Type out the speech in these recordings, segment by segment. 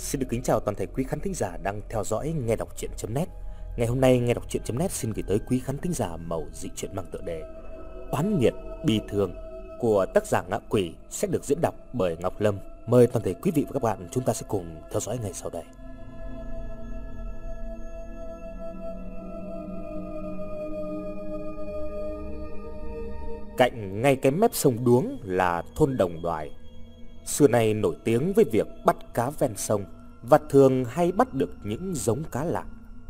Xin được kính chào toàn thể quý khán thính giả đang theo dõi nghe đọc truyện.net. Ngày hôm nay nghe đọc truyện.net xin gửi tới quý khán thính giả mẩu dị truyện mang tựa đề Oán nghiệt bi thương của tác giả Ngạ Quỷ sẽ được diễn đọc bởi Ngọc Lâm. Mời toàn thể quý vị và các bạn chúng ta sẽ cùng theo dõi ngay sau đây. Cạnh ngay cái mép sông Đuống là thôn Đồng Đoài. Xưa nay nổi tiếng với việc bắt cá ven sông và thường hay bắt được những giống cá lạ.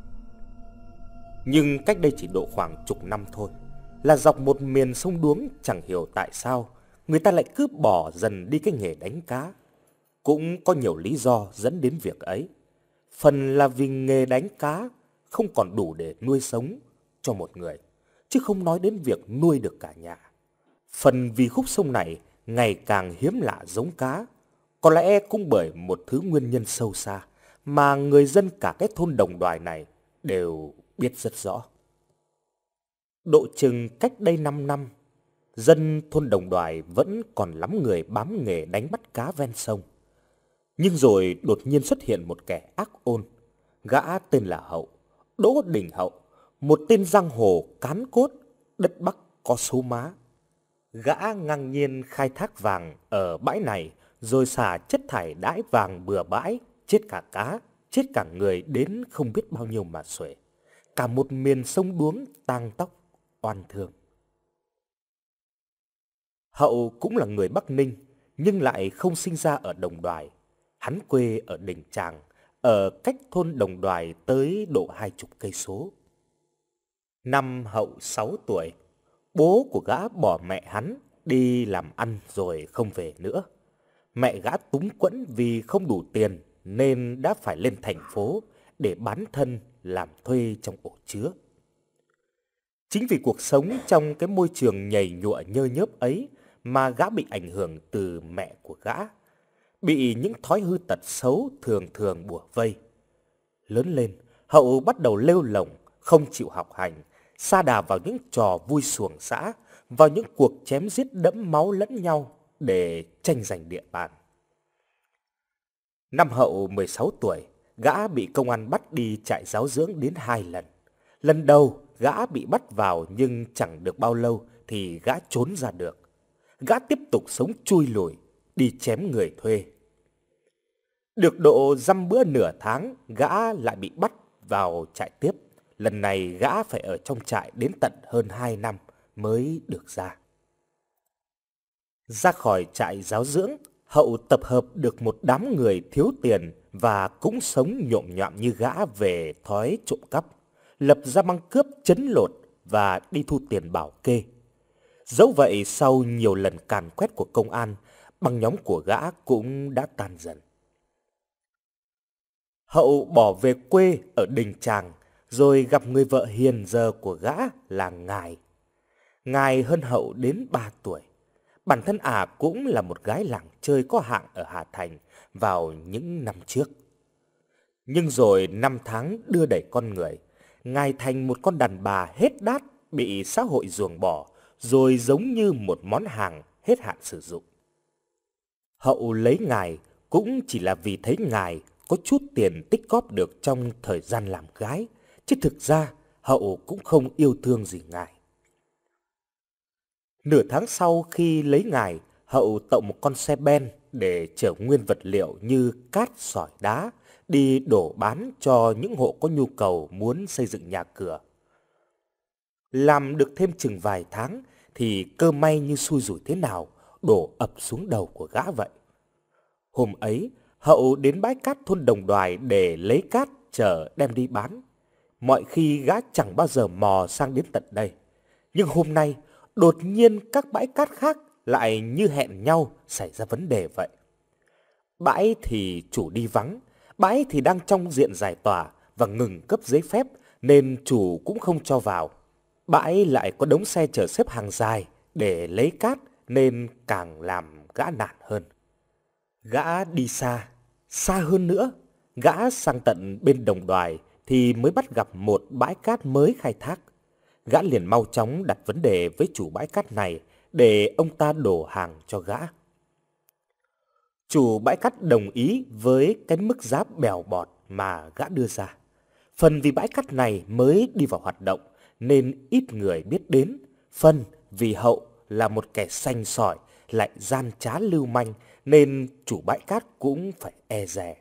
Nhưng cách đây chỉ độ khoảng chục năm thôi, là dọc một miền sông Đuống chẳng hiểu tại sao người ta lại cứ bỏ dần đi cái nghề đánh cá. Cũng có nhiều lý do dẫn đến việc ấy. Phần là vì nghề đánh cá không còn đủ để nuôi sống cho một người, chứ không nói đến việc nuôi được cả nhà. Phần vì khúc sông này ngày càng hiếm lạ giống cá, có lẽ cũng bởi một thứ nguyên nhân sâu xa mà người dân cả cái thôn Đồng Đoài này đều biết rất rõ. Độ chừng cách đây 5 năm, dân thôn Đồng Đoài vẫn còn lắm người bám nghề đánh bắt cá ven sông. Nhưng rồi đột nhiên xuất hiện một kẻ ác ôn, gã tên là Hậu, Đỗ Đình Hậu, một tên giang hồ cán cốt, đất Bắc có số má. Gã ngang nhiên khai thác vàng ở bãi này, rồi xả chất thải đãi vàng bừa bãi, chết cả cá, chết cả người đến không biết bao nhiêu mà xuể. Cả một miền sông Đuống tang tóc, oan thương. Hậu cũng là người Bắc Ninh, nhưng lại không sinh ra ở Đồng Đoài. Hắn quê ở Đình Tràng, ở cách thôn Đồng Đoài tới độ 20 cây số. Năm Hậu 6 tuổi, bố của gã bỏ mẹ hắn đi làm ăn rồi không về nữa. Mẹ gã túng quẫn vì không đủ tiền nên đã phải lên thành phố để bán thân làm thuê trong ổ chứa. Chính vì cuộc sống trong cái môi trường nhầy nhụa nhơ nhớp ấy mà gã bị ảnh hưởng từ mẹ của gã, bị những thói hư tật xấu thường thường bủa vây. Lớn lên, Hậu bắt đầu lêu lổng, không chịu học hành, sa đà vào những trò vui xuồng xã, vào những cuộc chém giết đẫm máu lẫn nhau để tranh giành địa bàn. Năm Hậu 16 tuổi, gã bị công an bắt đi trại giáo dưỡng đến 2 lần. Lần đầu, gã bị bắt vào nhưng chẳng được bao lâu thì gã trốn ra được. Gã tiếp tục sống chui lủi, đi chém người thuê. Được độ dăm bữa nửa tháng, gã lại bị bắt vào trại tiếp. Lần này gã phải ở trong trại đến tận hơn 2 năm mới được ra. Ra khỏi trại giáo dưỡng, Hậu tập hợp được một đám người thiếu tiền và cũng sống nhộm nhọm như gã về thói trộm cắp, lập ra băng cướp trấn lột và đi thu tiền bảo kê. Dẫu vậy, sau nhiều lần càn quét của công an, băng nhóm của gã cũng đã tan dần. Hậu bỏ về quê ở Đình Tràng, rồi gặp người vợ hiền giờ của gã là Ngài. Ngài hơn Hậu đến 3 tuổi. Bản thân cũng là một gái làng chơi có hạng ở Hà Thành vào những năm trước. Nhưng rồi năm tháng đưa đẩy con người, Ngài thành một con đàn bà hết đát, bị xã hội ruồng bỏ, rồi giống như một món hàng hết hạn sử dụng. Hậu lấy Ngài cũng chỉ là vì thấy Ngài có chút tiền tích góp được trong thời gian làm gái, chứ thực ra Hậu cũng không yêu thương gì Ngài. Nửa tháng sau khi lấy Ngài, Hậu tậu một con xe ben để chở nguyên vật liệu như cát, sỏi, đá đi đổ bán cho những hộ có nhu cầu muốn xây dựng nhà cửa. Làm được thêm chừng vài tháng thì cơ may như xui rủi thế nào đổ ập xuống đầu của gã vậy. Hôm ấy, Hậu đến bãi cát thôn Đồng Đoài để lấy cát chở đem đi bán. Mọi khi gã chẳng bao giờ mò sang đến tận đây. Nhưng hôm nay, đột nhiên các bãi cát khác lại như hẹn nhau xảy ra vấn đề vậy. Bãi thì chủ đi vắng, bãi thì đang trong diện giải tỏa và ngừng cấp giấy phép nên chủ cũng không cho vào. Bãi lại có đống xe chở xếp hàng dài để lấy cát nên càng làm gã nản hơn. Gã đi xa, xa hơn nữa, gã sang tận bên Đồng Đoài thì mới bắt gặp một bãi cát mới khai thác. Gã liền mau chóng đặt vấn đề với chủ bãi cát này để ông ta đổ hàng cho gã. Chủ bãi cát đồng ý với cái mức giá bèo bọt mà gã đưa ra. Phần vì bãi cát này mới đi vào hoạt động nên ít người biết đến, phần vì Hậu là một kẻ sành sỏi lại gian trá lưu manh nên chủ bãi cát cũng phải e dè.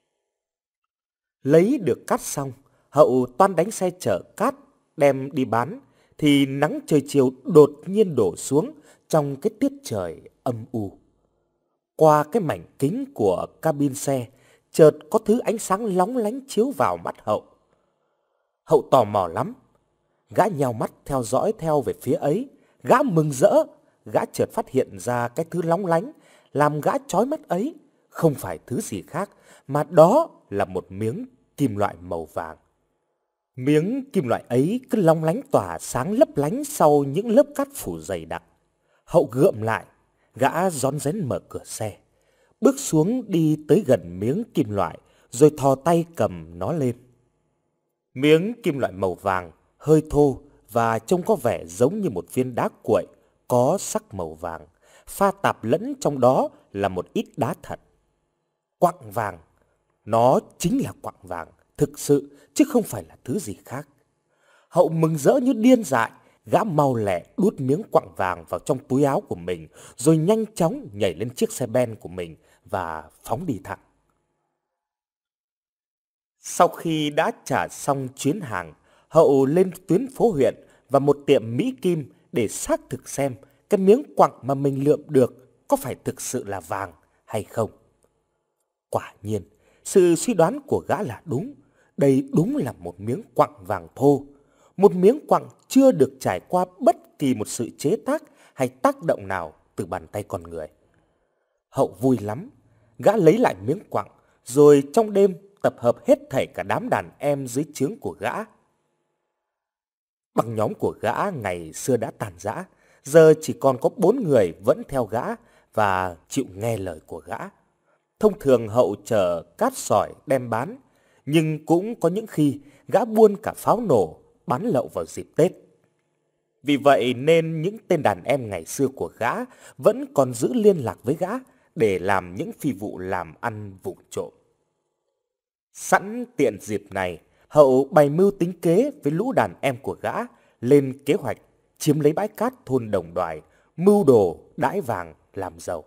Lấy được cát xong, Hậu toan đánh xe chở cát đem đi bán thì nắng trời chiều đột nhiên đổ xuống trong cái tiết trời âm u. Qua cái mảnh kính của cabin xe, chợt có thứ ánh sáng lóng lánh chiếu vào mắt Hậu. Hậu tò mò lắm, gã nheo mắt theo dõi theo về phía ấy, gã mừng rỡ, gã chợt phát hiện ra cái thứ lóng lánh làm gã chói mắt ấy không phải thứ gì khác mà đó là một miếng kim loại màu vàng. Miếng kim loại ấy cứ long lánh tỏa sáng lấp lánh sau những lớp cát phủ dày đặc. Hậu gượng lại, gã rón rén mở cửa xe, bước xuống đi tới gần miếng kim loại rồi thò tay cầm nó lên. Miếng kim loại màu vàng hơi thô và trông có vẻ giống như một viên đá cuội có sắc màu vàng, pha tạp lẫn trong đó là một ít đá thật. Quặng vàng, nó chính là quặng vàng thực sự chứ không phải là thứ gì khác. Hậu mừng rỡ như điên dại, gã mau lẹ đút miếng quặng vàng vào trong túi áo của mình rồi nhanh chóng nhảy lên chiếc xe ben của mình và phóng đi thẳng. Sau khi đã trả xong chuyến hàng, Hậu lên tuyến phố huyện và một tiệm Mỹ Kim để xác thực xem cái miếng quặng mà mình lượm được có phải thực sự là vàng hay không. Quả nhiên, sự suy đoán của gã là đúng. Đây đúng là một miếng quặng vàng thô, một miếng quặng chưa được trải qua bất kỳ một sự chế tác hay tác động nào từ bàn tay con người. Hậu vui lắm, gã lấy lại miếng quặng rồi trong đêm tập hợp hết thảy cả đám đàn em dưới trướng của gã. Băng nhóm của gã ngày xưa đã tàn rã, giờ chỉ còn có 4 người vẫn theo gã và chịu nghe lời của gã. Thông thường Hậu chở cát sỏi đem bán, nhưng cũng có những khi gã buôn cả pháo nổ bán lậu vào dịp Tết. Vì vậy nên những tên đàn em ngày xưa của gã vẫn còn giữ liên lạc với gã để làm những phi vụ làm ăn vụng trộm. Sẵn tiện dịp này, Hậu bày mưu tính kế với lũ đàn em của gã lên kế hoạch chiếm lấy bãi cát thôn Đồng Đoài, mưu đồ đãi vàng làm giàu.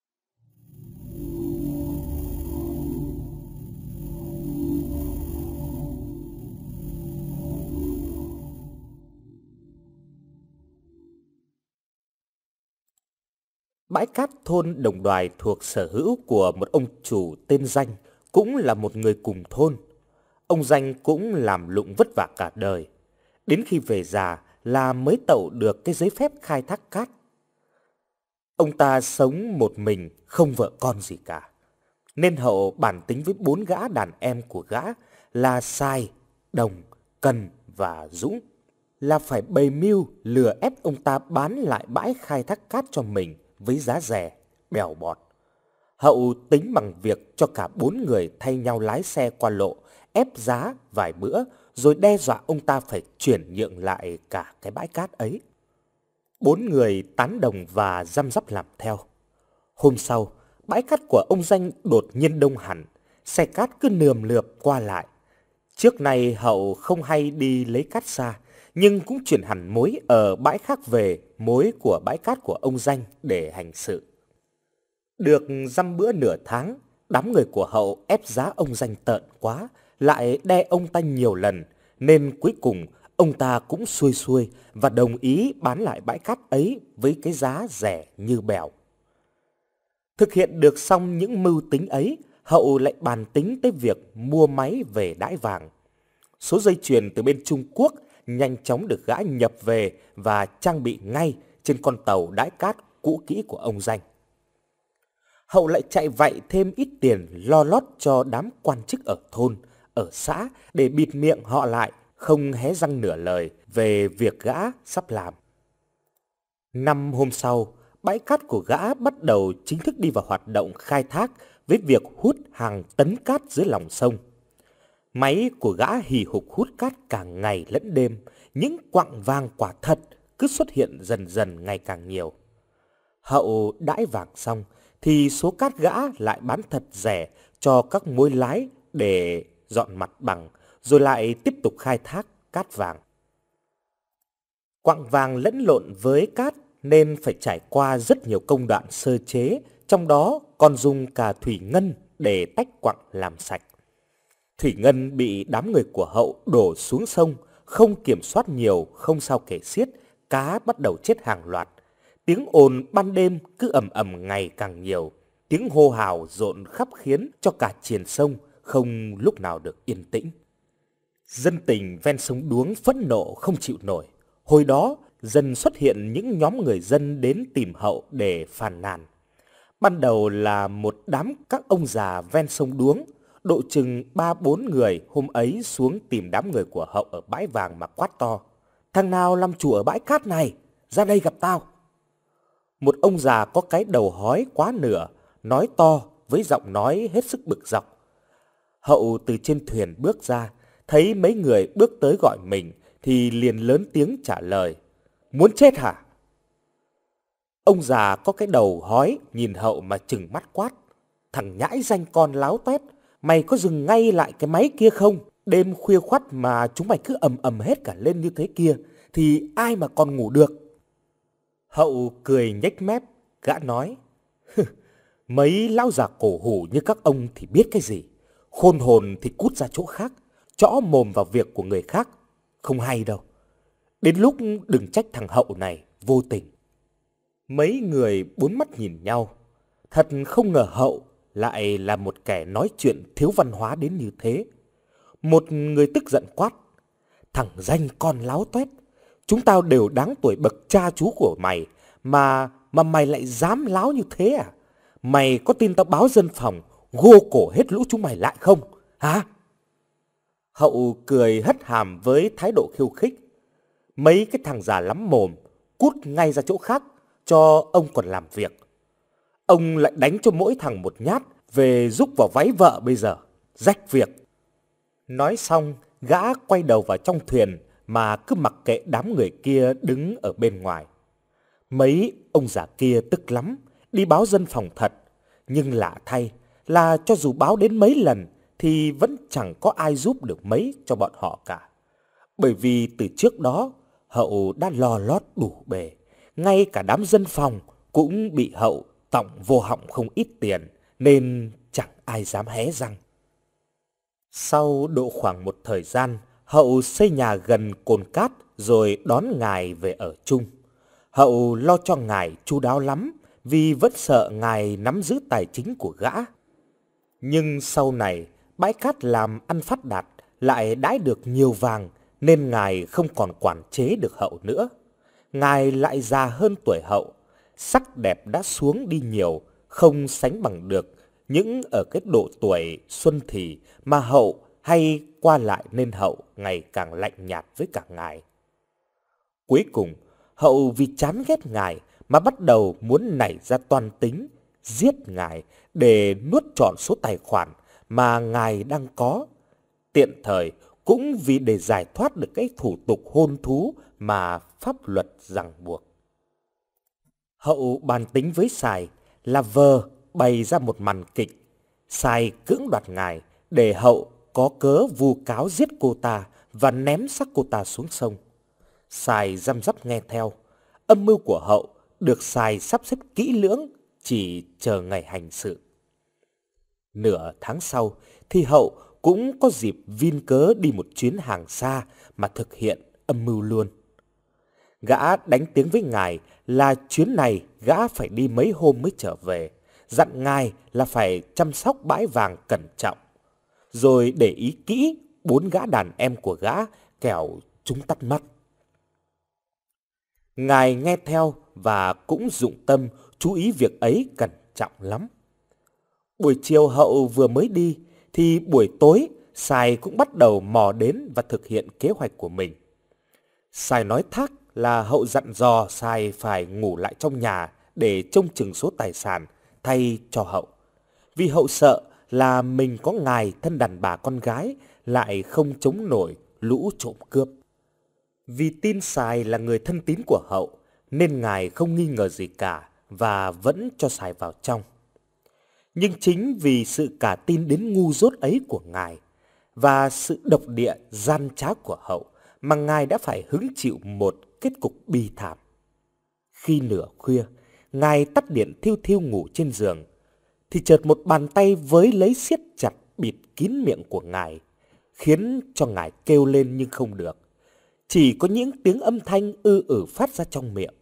Bãi cát thôn Đồng Đoài thuộc sở hữu của một ông chủ tên Danh, cũng là một người cùng thôn. Ông Danh cũng làm lụng vất vả cả đời. Đến khi về già là mới tậu được cái giấy phép khai thác cát. Ông ta sống một mình, không vợ con gì cả. Nên Hậu bàn tính với 4 gã đàn em của gã là Sai, Đồng, Cần và Dũng là phải bày mưu lừa ép ông ta bán lại bãi khai thác cát cho mình với giá rẻ, bèo bọt. Hậu tính bằng việc cho cả 4 người thay nhau lái xe qua lộ, ép giá vài bữa, rồi đe dọa ông ta phải chuyển nhượng lại cả cái bãi cát ấy. 4 người tán đồng và răm rắp làm theo. Hôm sau, bãi cát của ông Danh đột nhiên đông hẳn, xe cát cứ nườm lượp qua lại. Trước này Hậu không hay đi lấy cát xa, nhưng cũng chuyển hẳn mối ở bãi khác về mối của bãi cát của ông Danh để hành sự. Được dăm bữa nửa tháng, đám người của Hậu ép giá ông Danh tợn quá, lại đe ông ta nhiều lần, nên cuối cùng ông ta cũng xuôi xuôi và đồng ý bán lại bãi cát ấy với cái giá rẻ như bèo. Thực hiện được xong những mưu tính ấy, Hậu lại bàn tính tới việc mua máy về đãi vàng. Số dây chuyền từ bên Trung Quốc nhanh chóng được gã nhập về và trang bị ngay trên con tàu đãi cát cũ kỹ của ông Danh. Hậu lại chạy vạy thêm ít tiền lo lót cho đám quan chức ở thôn, ở xã để bịt miệng họ lại, không hé răng nửa lời về việc gã sắp làm. 5 hôm sau, bãi cát của gã bắt đầu chính thức đi vào hoạt động khai thác với việc hút hàng tấn cát dưới lòng sông. Máy của gã hì hục hút cát cả ngày lẫn đêm, những quặng vàng quả thật cứ xuất hiện dần dần ngày càng nhiều. Hậu đãi vàng xong thì số cát gã lại bán thật rẻ cho các mối lái để dọn mặt bằng, rồi lại tiếp tục khai thác cát vàng. Quặng vàng lẫn lộn với cát nên phải trải qua rất nhiều công đoạn sơ chế, trong đó còn dùng cả thủy ngân để tách quặng làm sạch. Thủy ngân bị đám người của Hậu đổ xuống sông, không kiểm soát nhiều, không sao kể xiết, cá bắt đầu chết hàng loạt. Tiếng ồn ban đêm cứ ầm ầm ngày càng nhiều, tiếng hô hào rộn khắp khiến cho cả triền sông không lúc nào được yên tĩnh. Dân tình ven sông Đuống phẫn nộ không chịu nổi. Hồi đó, dần xuất hiện những nhóm người dân đến tìm Hậu để phàn nàn. Ban đầu là một đám các ông già ven sông Đuống, độ chừng 3-4 người hôm ấy xuống tìm đám người của Hậu ở bãi vàng mà quát to: "Thằng nào làm chủ ở bãi cát này, ra đây gặp tao." Một ông già có cái đầu hói quá nửa, nói to với giọng nói hết sức bực dọc. Hậu từ trên thuyền bước ra, thấy mấy người bước tới gọi mình thì liền lớn tiếng trả lời: "Muốn chết hả?" Ông già có cái đầu hói nhìn Hậu mà trừng mắt quát: "Thằng nhãi danh con láo toét, mày có dừng ngay lại cái máy kia không? Đêm khuya khoắt mà chúng mày cứ ầm ầm hết cả lên như thế kia thì ai mà còn ngủ được?" Hậu cười nhếch mép, gã nói: "Mấy lão già cổ hủ như các ông thì biết cái gì, khôn hồn thì cút ra chỗ khác, chõ mồm vào việc của người khác, không hay đâu. Đến lúc đừng trách thằng Hậu này vô tình." Mấy người bốn mắt nhìn nhau, thật không ngờ Hậu lại là một kẻ nói chuyện thiếu văn hóa đến như thế. Một người tức giận quát: "Thằng danh con láo toét, chúng tao đều đáng tuổi bậc cha chú của mày mà mày lại dám láo như thế à? Mày có tin tao báo dân phòng gô cổ hết lũ chúng mày lại không, hả?" Hậu cười hất hàm với thái độ khiêu khích: "Mấy cái thằng già lắm mồm, cút ngay ra chỗ khác cho ông còn làm việc. Ông lại đánh cho mỗi thằng một nhát về rúc vào váy vợ bây giờ, rách việc." Nói xong, gã quay đầu vào trong thuyền mà cứ mặc kệ đám người kia đứng ở bên ngoài. Mấy ông già kia tức lắm, đi báo dân phòng thật, nhưng lạ thay là cho dù báo đến mấy lần thì vẫn chẳng có ai giúp được mấy cho bọn họ cả. Bởi vì từ trước đó, Hậu đã lo lót đủ bề, ngay cả đám dân phòng cũng bị Hậu tọng vô họng không ít tiền, nên chẳng ai dám hé răng. Sau độ khoảng một thời gian, Hậu xây nhà gần cồn cát rồi đón ngài về ở chung. Hậu lo cho ngài chu đáo lắm vì vẫn sợ ngài nắm giữ tài chính của gã. Nhưng sau này, bãi cát làm ăn phát đạt lại đãi được nhiều vàng nên ngài không còn quản chế được Hậu nữa. Ngài lại già hơn tuổi Hậu, sắc đẹp đã xuống đi nhiều, không sánh bằng được những ở cái độ tuổi xuân thì mà Hậu hay qua lại, nên Hậu ngày càng lạnh nhạt với cả ngài. Cuối cùng, Hậu vì chán ghét ngài mà bắt đầu muốn nảy ra toan tính giết ngài để nuốt trọn số tài khoản mà ngài đang có. Tiện thời cũng vì để giải thoát được cái thủ tục hôn thú mà pháp luật ràng buộc. Hậu bàn tính với Sài là vờ bày ra một màn kịch. Sài cưỡng đoạt ngài để Hậu có cớ vu cáo giết cô ta và ném xác cô ta xuống sông. Sài răm rắp nghe theo. Âm mưu của Hậu được Sài sắp xếp kỹ lưỡng, chỉ chờ ngày hành sự. Nửa tháng sau thì Hậu cũng có dịp vin cớ đi một chuyến hàng xa mà thực hiện âm mưu luôn. Gã đánh tiếng với ngài là chuyến này gã phải đi mấy hôm mới trở về, dặn ngài là phải chăm sóc bãi vàng cẩn trọng, rồi để ý kỹ 4 gã đàn em của gã kẻo chúng tắt mắt. Ngài nghe theo và cũng dụng tâm chú ý việc ấy cẩn trọng lắm. Buổi chiều Hậu vừa mới đi thì buổi tối Sài cũng bắt đầu mò đến và thực hiện kế hoạch của mình. Sài nói thác là Hậu dặn dò Sài phải ngủ lại trong nhà để trông chừng số tài sản thay cho Hậu. Vì Hậu sợ là mình có ngài thân đàn bà con gái lại không chống nổi lũ trộm cướp. Vì tin Sài là người thân tín của Hậu nên ngài không nghi ngờ gì cả và vẫn cho Sài vào trong. Nhưng chính vì sự cả tin đến ngu dốt ấy của ngài và sự độc địa gian trá của Hậu mà ngài đã phải hứng chịu một kết cục bi thảm. Khi nửa khuya, ngài tắt điện thiêu thiêu ngủ trên giường, thì chợt một bàn tay với lấy siết chặt bịt kín miệng của ngài, khiến cho ngài kêu lên nhưng không được. Chỉ có những tiếng âm thanh phát ra trong miệng.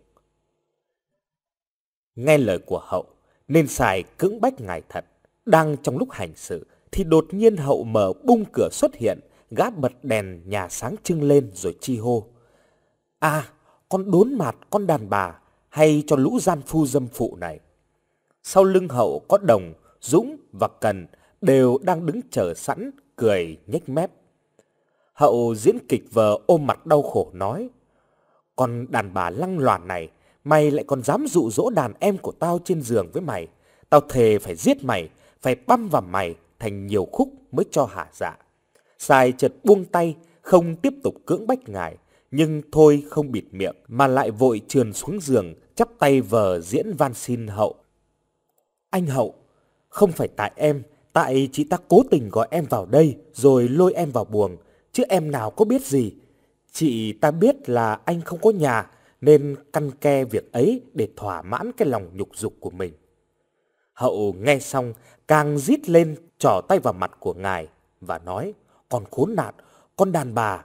Nghe lời của Hậu, nên Sài cưỡng bách ngài thật. Đang trong lúc hành sự, thì đột nhiên Hậu mở bung cửa xuất hiện, gã bật đèn nhà sáng trưng lên rồi chi hô: "À, con đốn mạt con đàn bà, hay cho lũ gian phu dâm phụ này." Sau lưng Hậu có Đồng, Dũng và Cần đều đang đứng chờ sẵn, cười nhếch mép. Hậu diễn kịch vờ ôm mặt đau khổ nói: "Con đàn bà lăng loàn này, mày lại còn dám dụ dỗ đàn em của tao trên giường với mày. Tao thề phải giết mày, phải băm vào mày thành nhiều khúc mới cho hả dạ." Sài chợt buông tay, không tiếp tục cưỡng bách ngài, nhưng thôi không bịt miệng mà lại vội trườn xuống giường, chắp tay vờ diễn van xin Hậu: "Anh Hậu, không phải tại em, tại chị ta cố tình gọi em vào đây rồi lôi em vào buồng, chứ em nào có biết gì. Chị ta biết là anh không có nhà nên căn ke việc ấy để thỏa mãn cái lòng nhục dục của mình." Hậu nghe xong càng rít lên, trỏ tay vào mặt của ngài và nói: "Còn khốn nạn, con đàn bà!"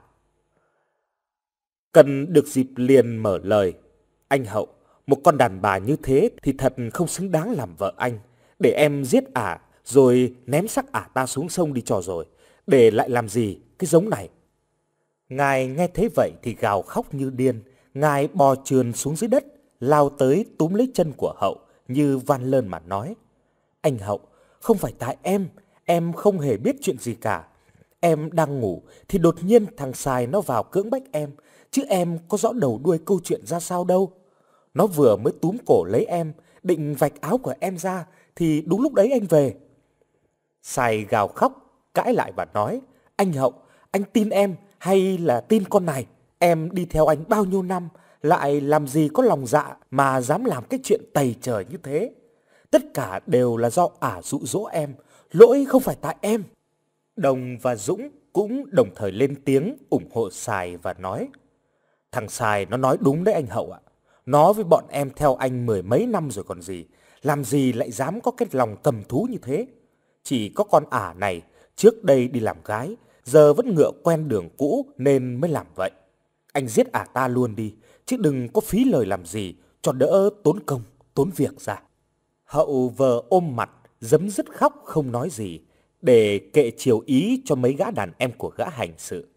Cần được dịp liền mở lời: "Anh Hậu, một con đàn bà như thế thì thật không xứng đáng làm vợ anh. Để em giết ả rồi ném xác ả ta xuống sông đi cho rồi, để lại làm gì cái giống này." Ngài nghe thế vậy thì gào khóc như điên. Ngài bò trườn xuống dưới đất, lao tới túm lấy chân của Hậu như van lơn mà nói: "Anh Hậu, không phải tại em không hề biết chuyện gì cả. Em đang ngủ thì đột nhiên thằng Sài nó vào cưỡng bách em, chứ em có rõ đầu đuôi câu chuyện ra sao đâu. Nó vừa mới túm cổ lấy em, định vạch áo của em ra, thì đúng lúc đấy anh về." Sài gào khóc, cãi lại và nói: "Anh Hậu, anh tin em hay là tin con này? Em đi theo anh bao nhiêu năm, lại làm gì có lòng dạ mà dám làm cái chuyện tày trời như thế? Tất cả đều là do ả dụ dỗ em, lỗi không phải tại em." Đồng và Dũng cũng đồng thời lên tiếng ủng hộ Sài và nói: "Thằng Sài nó nói đúng đấy anh Hậu ạ. Nó với bọn em theo anh mười mấy năm rồi còn gì, làm gì lại dám có cái lòng cầm thú như thế. Chỉ có con ả này trước đây đi làm gái, giờ vẫn ngựa quen đường cũ nên mới làm vậy. Anh giết ả ta luôn đi, chứ đừng có phí lời làm gì cho đỡ tốn công, tốn việc ra." Hậu vờ ôm mặt, dấm dứt khóc không nói gì, để kệ chiều ý cho mấy gã đàn em của gã hành sự.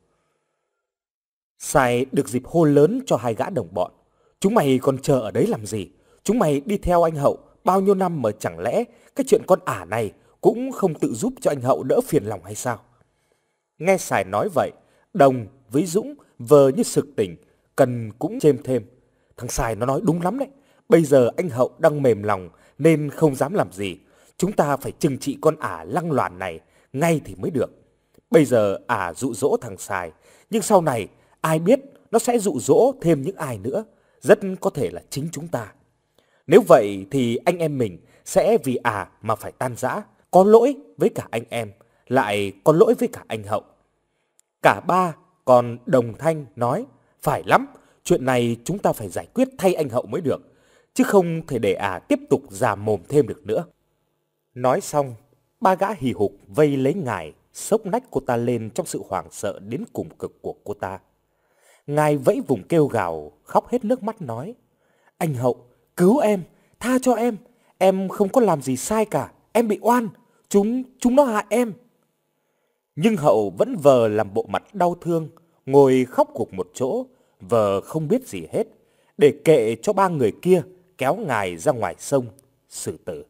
Sài được dịp hô lớn cho hai gã đồng bọn: "Chúng mày còn chờ ở đấy làm gì? Chúng mày đi theo anh Hậu bao nhiêu năm mà chẳng lẽ cái chuyện con ả này cũng không tự giúp cho anh Hậu đỡ phiền lòng hay sao?" Nghe Sài nói vậy, Đồng với Dũng vờ như sực tỉnh, Cần cũng chêm thêm: "Thằng Sài nó nói đúng lắm đấy. Bây giờ anh Hậu đang mềm lòng nên không dám làm gì. Chúng ta phải trừng trị con ả lăng loàn này ngay thì mới được. Bây giờ ả dụ dỗ thằng Sài, nhưng sau này ai biết nó sẽ dụ dỗ thêm những ai nữa, rất có thể là chính chúng ta. Nếu vậy thì anh em mình sẽ vì ả mà phải tan rã, có lỗi với cả anh em, lại có lỗi với cả anh Hậu." Cả ba còn đồng thanh nói: "Phải lắm, chuyện này chúng ta phải giải quyết thay anh Hậu mới được, chứ không thể để ả tiếp tục già mồm thêm được nữa." Nói xong, ba gã hì hục vây lấy ngài, xốc nách cô ta lên trong sự hoảng sợ đến cùng cực của cô ta. Ngài vẫy vùng kêu gào, khóc hết nước mắt nói: "Anh Hậu, cứu em, tha cho em không có làm gì sai cả, em bị oan, chúng nó hại em." Nhưng Hậu vẫn vờ làm bộ mặt đau thương, ngồi khóc gục một chỗ, vờ không biết gì hết, để kệ cho ba người kia kéo ngài ra ngoài sông xử tử.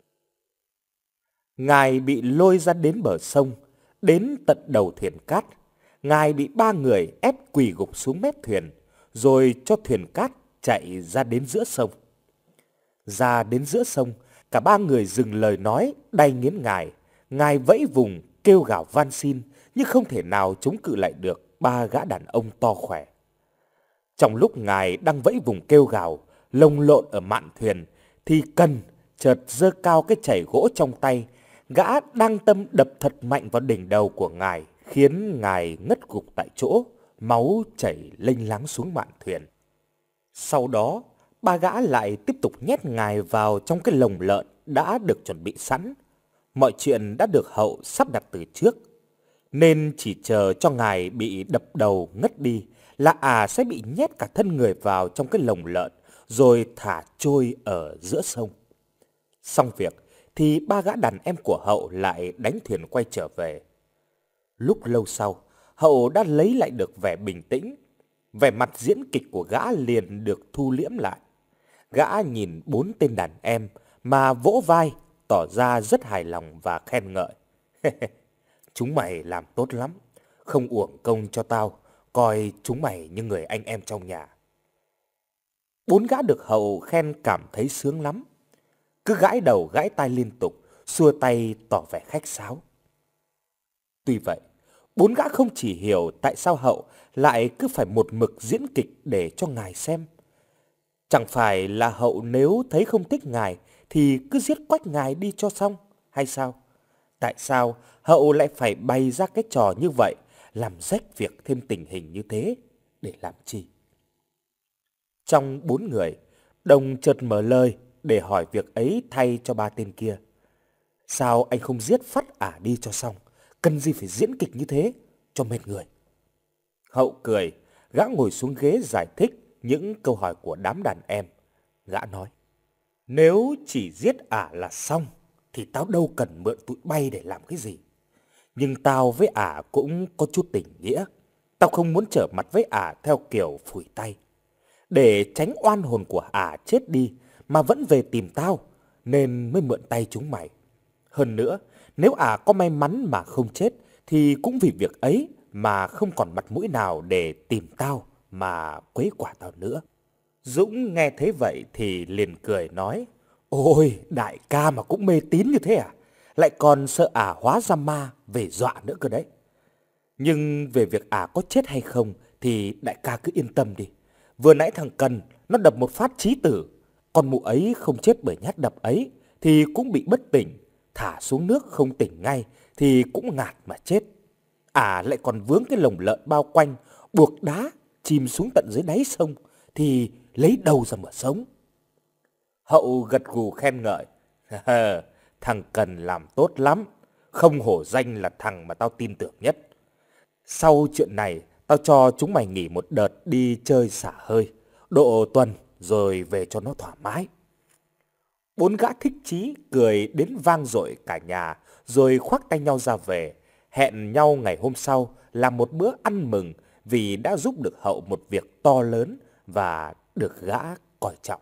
Ngài bị lôi ra đến bờ sông, đến tận đầu thuyền cát. Ngài bị ba người ép quỳ gục xuống mép thuyền, rồi cho thuyền cát chạy ra đến giữa sông. Ra đến giữa sông, cả ba người dừng lời nói đay nghiến ngài. Ngài vẫy vùng kêu gào van xin, nhưng không thể nào chống cự lại được ba gã đàn ông to khỏe. Trong lúc ngài đang vẫy vùng kêu gào, lồng lộn ở mạn thuyền, thì Cần chợt giơ cao cái chảy gỗ trong tay, gã đang tâm đập thật mạnh vào đỉnh đầu của ngài, khiến ngài ngất gục tại chỗ, máu chảy lênh láng xuống mạn thuyền. Sau đó, ba gã lại tiếp tục nhét ngài vào trong cái lồng lợn đã được chuẩn bị sẵn. Mọi chuyện đã được Hậu sắp đặt từ trước, nên chỉ chờ cho ngài bị đập đầu ngất đi là sẽ bị nhét cả thân người vào trong cái lồng lợn rồi thả trôi ở giữa sông. Xong việc thì ba gã đàn em của Hậu lại đánh thuyền quay trở về. Lúc lâu sau, Hậu đã lấy lại được vẻ bình tĩnh. Vẻ mặt diễn kịch của gã liền được thu liễm lại. Gã nhìn bốn tên đàn em mà vỗ vai, tỏ ra rất hài lòng và khen ngợi. Chúng mày làm tốt lắm, không uổng công cho tao, coi chúng mày như người anh em trong nhà. Bốn gã được Hậu khen cảm thấy sướng lắm, cứ gãi đầu gãi tai liên tục, xua tay tỏ vẻ khách sáo. Tuy vậy, bốn gã không chỉ hiểu tại sao Hậu lại cứ phải một mực diễn kịch để cho ngài xem. Chẳng phải là Hậu nếu thấy không thích ngài thì cứ giết quách ngài đi cho xong, hay sao? Tại sao Hậu lại phải bày ra cái trò như vậy, làm rách việc thêm tình hình như thế, để làm chi? Trong bốn người, Đồng chợt mở lời để hỏi việc ấy thay cho ba tên kia. Sao anh không giết phát đi cho xong, cần gì phải diễn kịch như thế, cho mệt người? Hậu cười, gã ngồi xuống ghế giải thích những câu hỏi của đám đàn em. Gã nói, nếu chỉ giết là xong, thì tao đâu cần mượn tụi bay để làm cái gì. Nhưng tao với cũng có chút tình nghĩa. Tao không muốn trở mặt với theo kiểu phủi tay. Để tránh oan hồn của chết đi mà vẫn về tìm tao, nên mới mượn tay chúng mày. Hơn nữa, nếu có may mắn mà không chết, thì cũng vì việc ấy mà không còn mặt mũi nào để tìm tao mà quấy quả tao nữa. Dũng nghe thế vậy thì liền cười nói, ôi, đại ca mà cũng mê tín như thế à? Lại còn sợ hóa ra ma về dọa nữa cơ đấy. Nhưng về việc có chết hay không thì đại ca cứ yên tâm đi. Vừa nãy thằng Cần nó đập một phát chí tử, còn mụ ấy không chết bởi nhát đập ấy thì cũng bị bất tỉnh, thả xuống nước không tỉnh ngay thì cũng ngạt mà chết. Lại còn vướng cái lồng lợn bao quanh, buộc đá chìm xuống tận dưới đáy sông thì lấy đâu ra mà sống. Hậu gật gù khen ngợi, thằng Cần làm tốt lắm, không hổ danh là thằng mà tao tin tưởng nhất. Sau chuyện này, tao cho chúng mày nghỉ một đợt đi chơi xả hơi, độ tuần rồi về cho nó thoải mái. Bốn gã thích chí cười đến vang dội cả nhà, rồi khoác tay nhau ra về, hẹn nhau ngày hôm sau làm một bữa ăn mừng vì đã giúp được Hậu một việc to lớn và được gã coi trọng.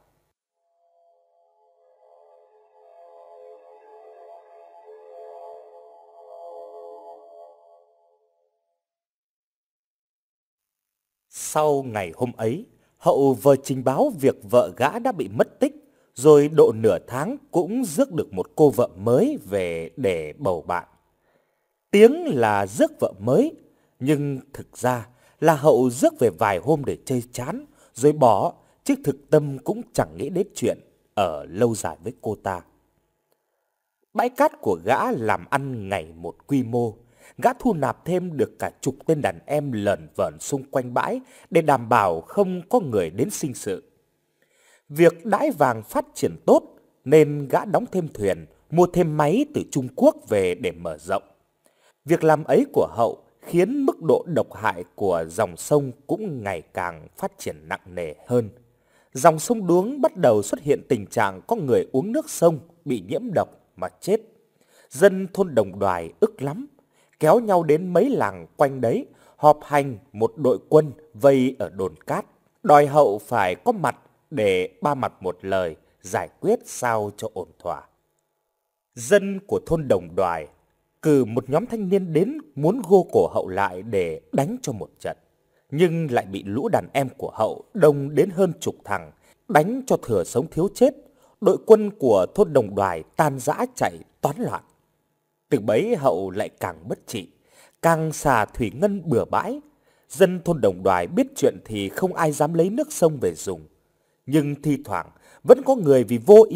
Sau ngày hôm ấy, Hậu vừa trình báo việc vợ gã đã bị mất tích, rồi độ nửa tháng cũng rước được một cô vợ mới về để bầu bạn. Tiếng là rước vợ mới, nhưng thực ra là Hậu rước về vài hôm để chơi chán, rồi bỏ, chứ thực tâm cũng chẳng nghĩ đến chuyện ở lâu dài với cô ta. Bãi cát của gã làm ăn ngày một quy mô. Gã thu nạp thêm được cả chục tên đàn em lởn vởn xung quanh bãi để đảm bảo không có người đến sinh sự. Việc đãi vàng phát triển tốt nên gã đóng thêm thuyền, mua thêm máy từ Trung Quốc về để mở rộng. Việc làm ấy của Hậu khiến mức độ độc hại của dòng sông cũng ngày càng phát triển nặng nề hơn. Dòng sông Đuống bắt đầu xuất hiện tình trạng có người uống nước sông bị nhiễm độc mà chết. Dân thôn Đồng Đoài ức lắm, kéo nhau đến mấy làng quanh đấy, họp hành một đội quân vây ở đồn cát, đòi Hậu phải có mặt để ba mặt một lời giải quyết sao cho ổn thỏa. Dân của thôn Đồng Đoài cử một nhóm thanh niên đến muốn gô cổ Hậu lại để đánh cho một trận, nhưng lại bị lũ đàn em của Hậu đông đến hơn chục thằng, đánh cho thừa sống thiếu chết. Đội quân của thôn Đồng Đoài tan rã chạy toán loạn. Từ bấy Hậu lại càng bất trị, càng xả thủy ngân bừa bãi. Dân thôn Đồng Đoài biết chuyện thì không ai dám lấy nước sông về dùng. Nhưng thi thoảng vẫn có người vì vô ý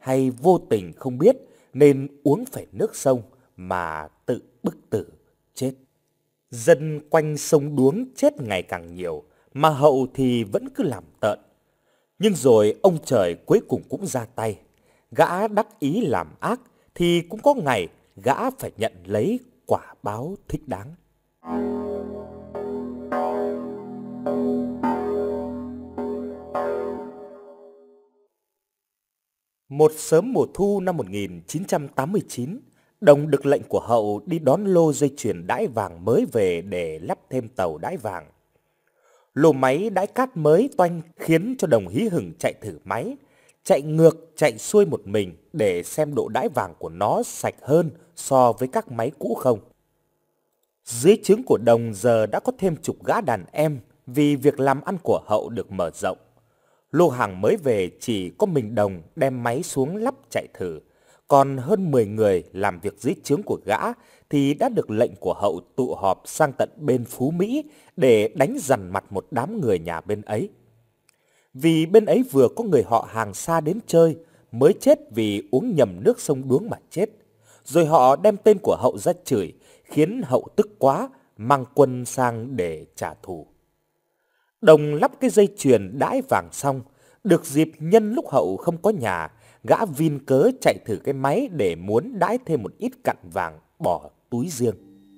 hay vô tình không biết nên uống phải nước sông mà tự bức tử chết. Dân quanh sông Đuống chết ngày càng nhiều, mà Hậu thì vẫn cứ làm tợn. Nhưng rồi ông trời cuối cùng cũng ra tay. Gã đắc ý làm ác thì cũng có ngày gã phải nhận lấy quả báo thích đáng. Một sớm mùa thu năm 1989, Đồng được lệnh của Hậu đi đón lô dây chuyền đãi vàng mới về để lắp thêm tàu đãi vàng. Lô máy đãi cát mới toanh khiến cho Đồng hí hửng chạy thử máy, chạy ngược chạy xuôi một mình để xem độ đãi vàng của nó sạch hơn so với các máy cũ không. Dưới trướng của Đồng giờ đã có thêm chục gã đàn em vì việc làm ăn của Hậu được mở rộng. Lô hàng mới về chỉ có mình Đồng đem máy xuống lắp chạy thử, còn hơn 10 người làm việc dưới trướng của gã thì đã được lệnh của Hậu tụ họp sang tận bên Phú Mỹ để đánh dằn mặt một đám người nhà bên ấy. Vì bên ấy vừa có người họ hàng xa đến chơi, mới chết vì uống nhầm nước sông Đuống mà chết. Rồi họ đem tên của Hậu ra chửi, khiến Hậu tức quá, mang quân sang để trả thù. Đồng lắp cái dây chuyền đãi vàng xong, được dịp nhân lúc Hậu không có nhà, gã vin cớ chạy thử cái máy để muốn đãi thêm một ít cặn vàng bỏ túi riêng.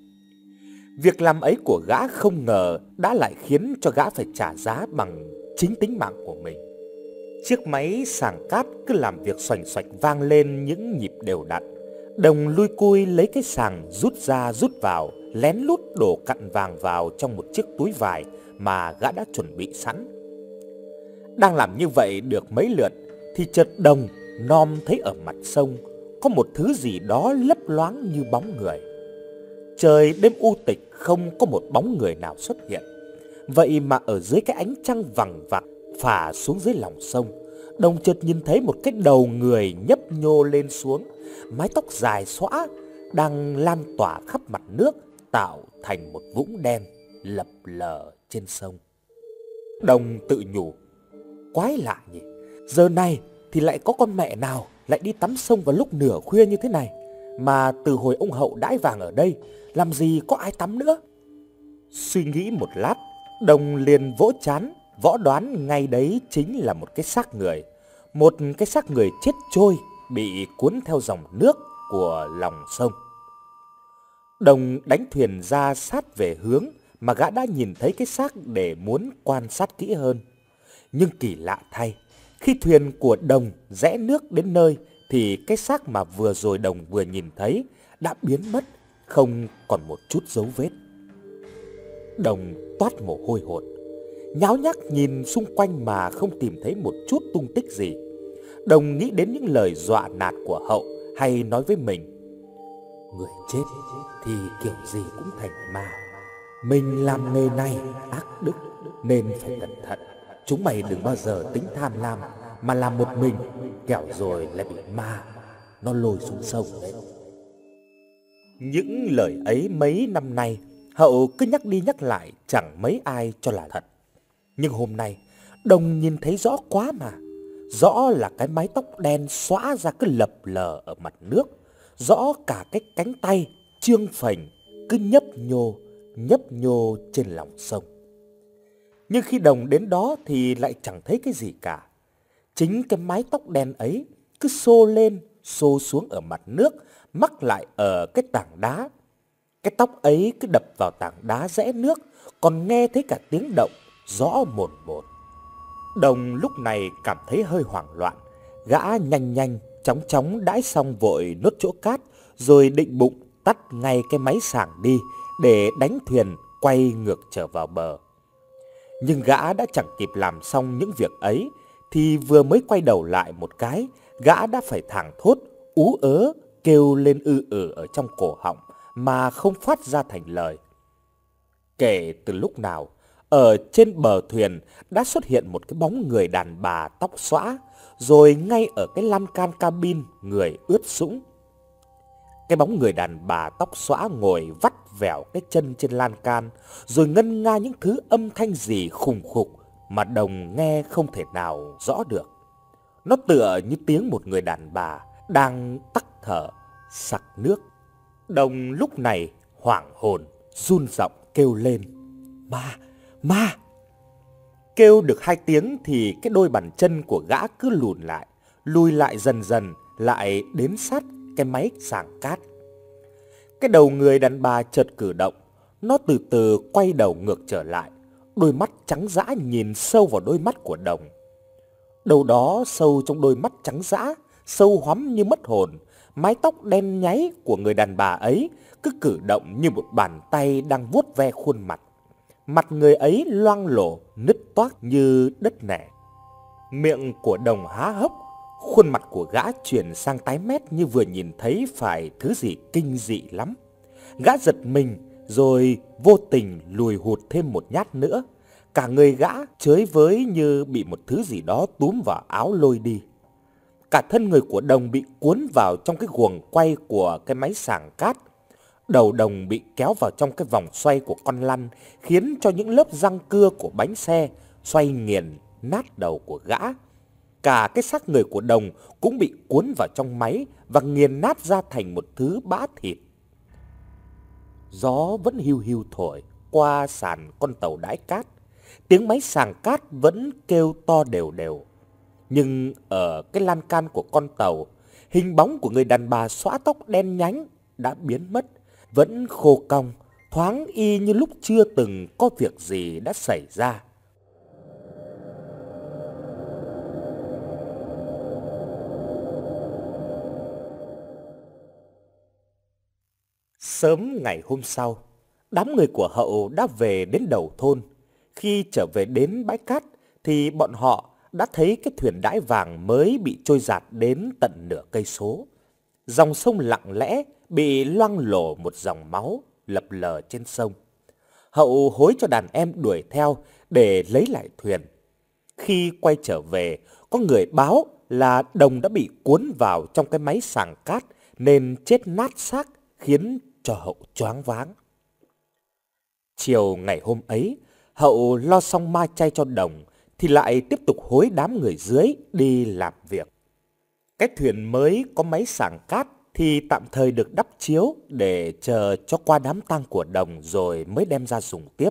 Việc làm ấy của gã không ngờ đã lại khiến cho gã phải trả giá bằng chính tính mạng của mình. Chiếc máy sàng cát cứ làm việc xoành xoạch vang lên những nhịp đều đặn. Đồng lui cui lấy cái sàng rút ra rút vào, lén lút đổ cặn vàng vào trong một chiếc túi vải mà gã đã chuẩn bị sẵn. Đang làm như vậy được mấy lượt thì chợt Đồng nom thấy ở mặt sông có một thứ gì đó lấp loáng như bóng người. Trời đêm u tịch không có một bóng người nào xuất hiện. Vậy mà ở dưới cái ánh trăng vằng vặc phả xuống dưới lòng sông, Đồng chợt nhìn thấy một cái đầu người nhấp nhô lên xuống, mái tóc dài xõa đang lan tỏa khắp mặt nước, tạo thành một vũng đen lập lờ trên sông. Đồng tự nhủ, quái lạ nhỉ, giờ này thì lại có con mẹ nào lại đi tắm sông vào lúc nửa khuya như thế này, mà từ hồi ông Hậu đãi vàng ở đây làm gì có ai tắm nữa. Suy nghĩ một lát, Đồng liền vỗ trán, võ đoán ngay đấy chính là một cái xác người. Một cái xác người chết trôi bị cuốn theo dòng nước của lòng sông. Đồng đánh thuyền ra sát về hướng mà gã đã nhìn thấy cái xác để muốn quan sát kỹ hơn. Nhưng kỳ lạ thay, khi thuyền của Đồng rẽ nước đến nơi thì cái xác mà vừa rồi Đồng vừa nhìn thấy đã biến mất, không còn một chút dấu vết. Đồng toát mồ hôi hột, nháo nhác nhìn xung quanh mà không tìm thấy một chút tung tích gì. Đồng nghĩ đến những lời dọa nạt của Hậu hay nói với mình, người chết thì kiểu gì cũng thành ma. Mình làm nghề này ác đức nên phải cẩn thận. Chúng mày đừng bao giờ tính tham lam mà làm một mình, kẻo rồi lại bị ma nó lôi xuống sông đấy. Những lời ấy mấy năm nay Hậu cứ nhắc đi nhắc lại chẳng mấy ai cho là thật. Nhưng hôm nay Đồng nhìn thấy rõ quá mà. Rõ là cái mái tóc đen xõa ra cứ lập lờ ở mặt nước. Rõ cả cái cánh tay trương phềnh cứ nhấp nhô trên lòng sông. Nhưng khi Đồng đến đó thì lại chẳng thấy cái gì cả. Chính cái mái tóc đen ấy cứ xô lên xô xuống ở mặt nước, mắc lại ở cái tảng đá. Cái tóc ấy cứ đập vào tảng đá rẽ nước, còn nghe thấy cả tiếng động rõ mồn một. Đồng lúc này cảm thấy hơi hoảng loạn. Gã nhanh chóng đãi xong vội nốt chỗ cát, rồi định bụng tắt ngay cái máy sàng đi để đánh thuyền quay ngược trở vào bờ. Nhưng gã đã chẳng kịp làm xong những việc ấy thì vừa mới quay đầu lại một cái, gã đã phải thảng thốt ú ớ kêu lên ở trong cổ họng mà không phát ra thành lời. Kể từ lúc nào, ở trên bờ thuyền đã xuất hiện một cái bóng người đàn bà tóc xõa, rồi ngay ở cái lan can cabin người ướt sũng. Cái bóng người đàn bà tóc xõa ngồi vắt vẻo cái chân trên lan can, rồi ngân nga những thứ âm thanh gì khùng khục mà Đồng nghe không thể nào rõ được. Nó tựa như tiếng một người đàn bà đang tắc thở sặc nước. Đồng lúc này hoảng hồn, run giọng kêu lên: "Ma, ma!" Kêu được 2 tiếng thì cái đôi bàn chân của gã cứ lùi lại dần dần, lại đến sát cái máy xàng cát. Cái đầu người đàn bà chợt cử động, nó từ từ quay đầu ngược trở lại, đôi mắt trắng dã nhìn sâu vào đôi mắt của Đồng. Đâu đó sâu trong đôi mắt trắng dã, sâu hoắm như mất hồn, mái tóc đen nháy của người đàn bà ấy cứ cử động như một bàn tay đang vuốt ve khuôn mặt. Mặt người ấy loang lổ, nứt toác như đất nẻ. Miệng của Đồng há hốc, khuôn mặt của gã chuyển sang tái mét như vừa nhìn thấy phải thứ gì kinh dị lắm. Gã giật mình rồi vô tình lùi hụt thêm một nhát nữa. Cả người gã chới với như bị một thứ gì đó túm vào áo lôi đi. Cả thân người của Đồng bị cuốn vào trong cái guồng quay của cái máy xàng cát. Đầu Đồng bị kéo vào trong cái vòng xoay của con lăn, khiến cho những lớp răng cưa của bánh xe xoay nghiền nát đầu của gã. Cả cái xác người của Đồng cũng bị cuốn vào trong máy và nghiền nát ra thành một thứ bã thịt. Gió vẫn hiu hiu thổi qua sàn con tàu đãi cát. Tiếng máy xàng cát vẫn kêu to đều đều. Nhưng ở cái lan can của con tàu, hình bóng của người đàn bà xõa tóc đen nhánh đã biến mất, vẫn khô cong, thoáng y như lúc chưa từng có việc gì đã xảy ra. Sớm ngày hôm sau, đám người của Hậu đã về đến đầu thôn. Khi trở về đến bãi cát thì bọn họ đã thấy cái thuyền đãi vàng mới bị trôi dạt đến tận nửa cây số. Dòng sông lặng lẽ bị loang lổ một dòng máu lập lờ trên sông. Hậu hối cho đàn em đuổi theo để lấy lại thuyền. Khi quay trở về, có người báo là Đồng đã bị cuốn vào trong cái máy xàng cát nên chết nát xác, khiến cho Hậu choáng váng. Chiều ngày hôm ấy, Hậu lo xong ma chay cho Đồng thì lại tiếp tục hối đám người dưới đi làm việc. Cái thuyền mới có máy xàng cát thì tạm thời được đắp chiếu để chờ cho qua đám tang của Đồng rồi mới đem ra dùng tiếp.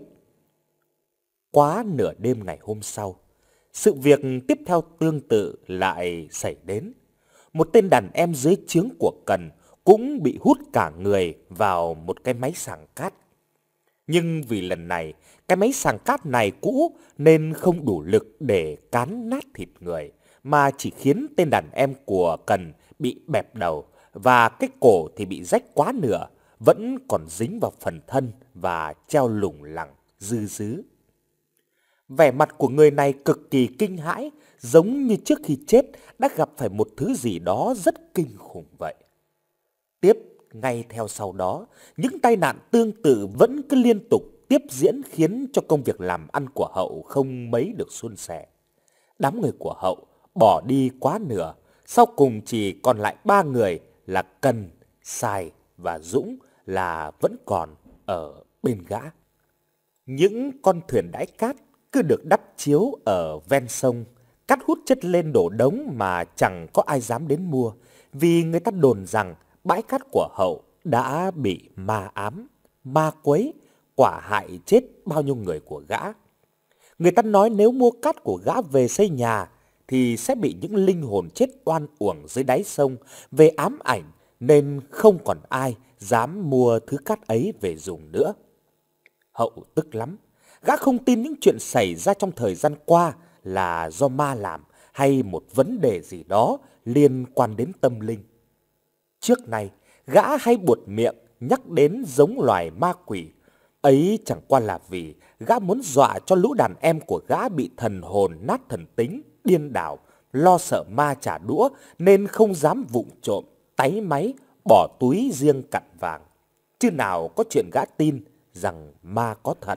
Quá nửa đêm ngày hôm sau, sự việc tiếp theo tương tự lại xảy đến. Một tên đàn em dưới trướng của Cần cũng bị hút cả người vào một cái máy xàng cát. Nhưng vì lần này, cái máy xàng cát này cũ nên không đủ lực để cán nát thịt người, mà chỉ khiến tên đàn em của Cần bị bẹp đầu và cái cổ thì bị rách quá nửa, vẫn còn dính vào phần thân và treo lủng lẳng dư dứ. Vẻ mặt của người này cực kỳ kinh hãi, giống như trước khi chết đã gặp phải một thứ gì đó rất kinh khủng vậy. Tiếp ngay theo sau đó, những tai nạn tương tự vẫn cứ liên tục tiếp diễn, khiến cho công việc làm ăn của Hậu không mấy được suôn sẻ. Đám người của Hậu bỏ đi quá nửa, sau cùng chỉ còn lại 3 người là Cần, Sài và Dũng là vẫn còn ở bên gã. Những con thuyền đãi cát cứ được đắp chiếu ở ven sông, cát hút chất lên đổ đống mà chẳng có ai dám đến mua, vì người ta đồn rằng bãi cát của Hậu đã bị ma ám, ma quấy, quả hại chết bao nhiêu người của gã. Người ta nói nếu mua cát của gã về xây nhà thì sẽ bị những linh hồn chết oan uổng dưới đáy sông về ám ảnh, nên không còn ai dám mua thứ cát ấy về dùng nữa. Hậu tức lắm. Gã không tin những chuyện xảy ra trong thời gian qua là do ma làm hay một vấn đề gì đó liên quan đến tâm linh. Trước này, gã hay buột miệng nhắc đến giống loài ma quỷ. Ấy chẳng qua là vì gã muốn dọa cho lũ đàn em của gã bị thần hồn nát thần tính, điên đảo, lo sợ ma trả đũa nên không dám vụng trộm, táy máy, bỏ túi riêng cặn vàng. Chứ nào có chuyện gã tin rằng ma có thật.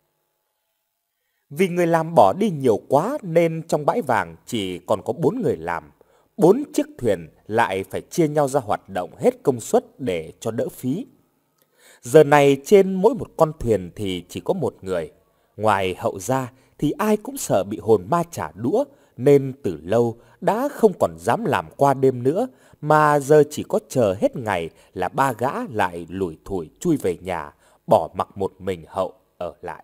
Vì người làm bỏ đi nhiều quá nên trong bãi vàng chỉ còn có 4 người làm. 4 chiếc thuyền lại phải chia nhau ra hoạt động hết công suất để cho đỡ phí. Giờ này trên mỗi một con thuyền thì chỉ có một người. Ngoài Hậu ra thì ai cũng sợ bị hồn ma trả đũa nên từ lâu đã không còn dám làm qua đêm nữa, mà giờ chỉ có chờ hết ngày là ba gã lại lủi thủi chui về nhà, bỏ mặc một mình Hậu ở lại.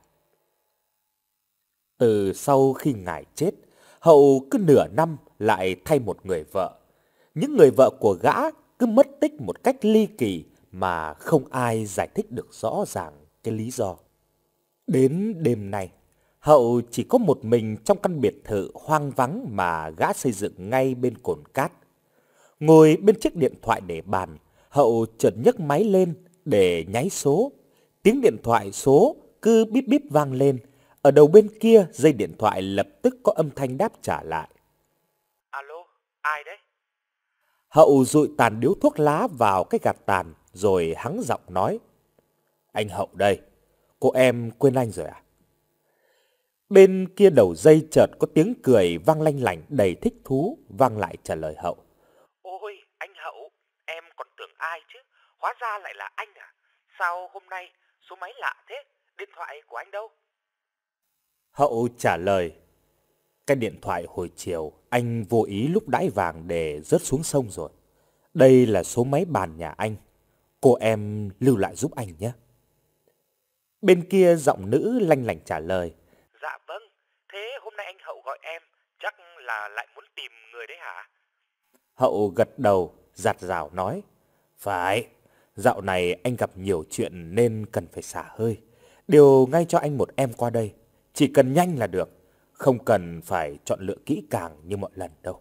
Từ sau khi ngài chết, Hậu cứ nửa năm lại thay một người vợ. Những người vợ của gã cứ mất tích một cách ly kỳ mà không ai giải thích được rõ ràng cái lý do. Đến đêm nay, Hậu chỉ có một mình trong căn biệt thự hoang vắng mà gã xây dựng ngay bên cồn cát. Ngồi bên chiếc điện thoại để bàn, Hậu chợt nhấc máy lên để nháy số. Tiếng điện thoại số cứ bíp bíp vang lên. Ở đầu bên kia dây điện thoại lập tức có âm thanh đáp trả lại. Alo, ai đấy? Hậu dụi tàn điếu thuốc lá vào cái gạt tàn rồi hắng giọng nói. Anh Hậu đây, cô em quên anh rồi à? Bên kia đầu dây chợt có tiếng cười vang lanh lảnh đầy thích thú vang lại trả lời Hậu. Ôi, anh Hậu, em còn tưởng ai chứ, hóa ra lại là anh à? Sao hôm nay số máy lạ thế, điện thoại của anh đâu? Hậu trả lời. Cái điện thoại hồi chiều anh vô ý lúc đãi vàng để rớt xuống sông rồi. Đây là số máy bàn nhà anh. Cô em lưu lại giúp anh nhé. Bên kia giọng nữ lanh lảnh trả lời. Dạ vâng, thế hôm nay anh Hậu gọi em, chắc là lại muốn tìm người đấy hả? Hậu gật đầu, dạt dào nói. Phải, dạo này anh gặp nhiều chuyện nên cần phải xả hơi. Điều ngay cho anh một em qua đây. Chỉ cần nhanh là được, không cần phải chọn lựa kỹ càng như mọi lần đâu.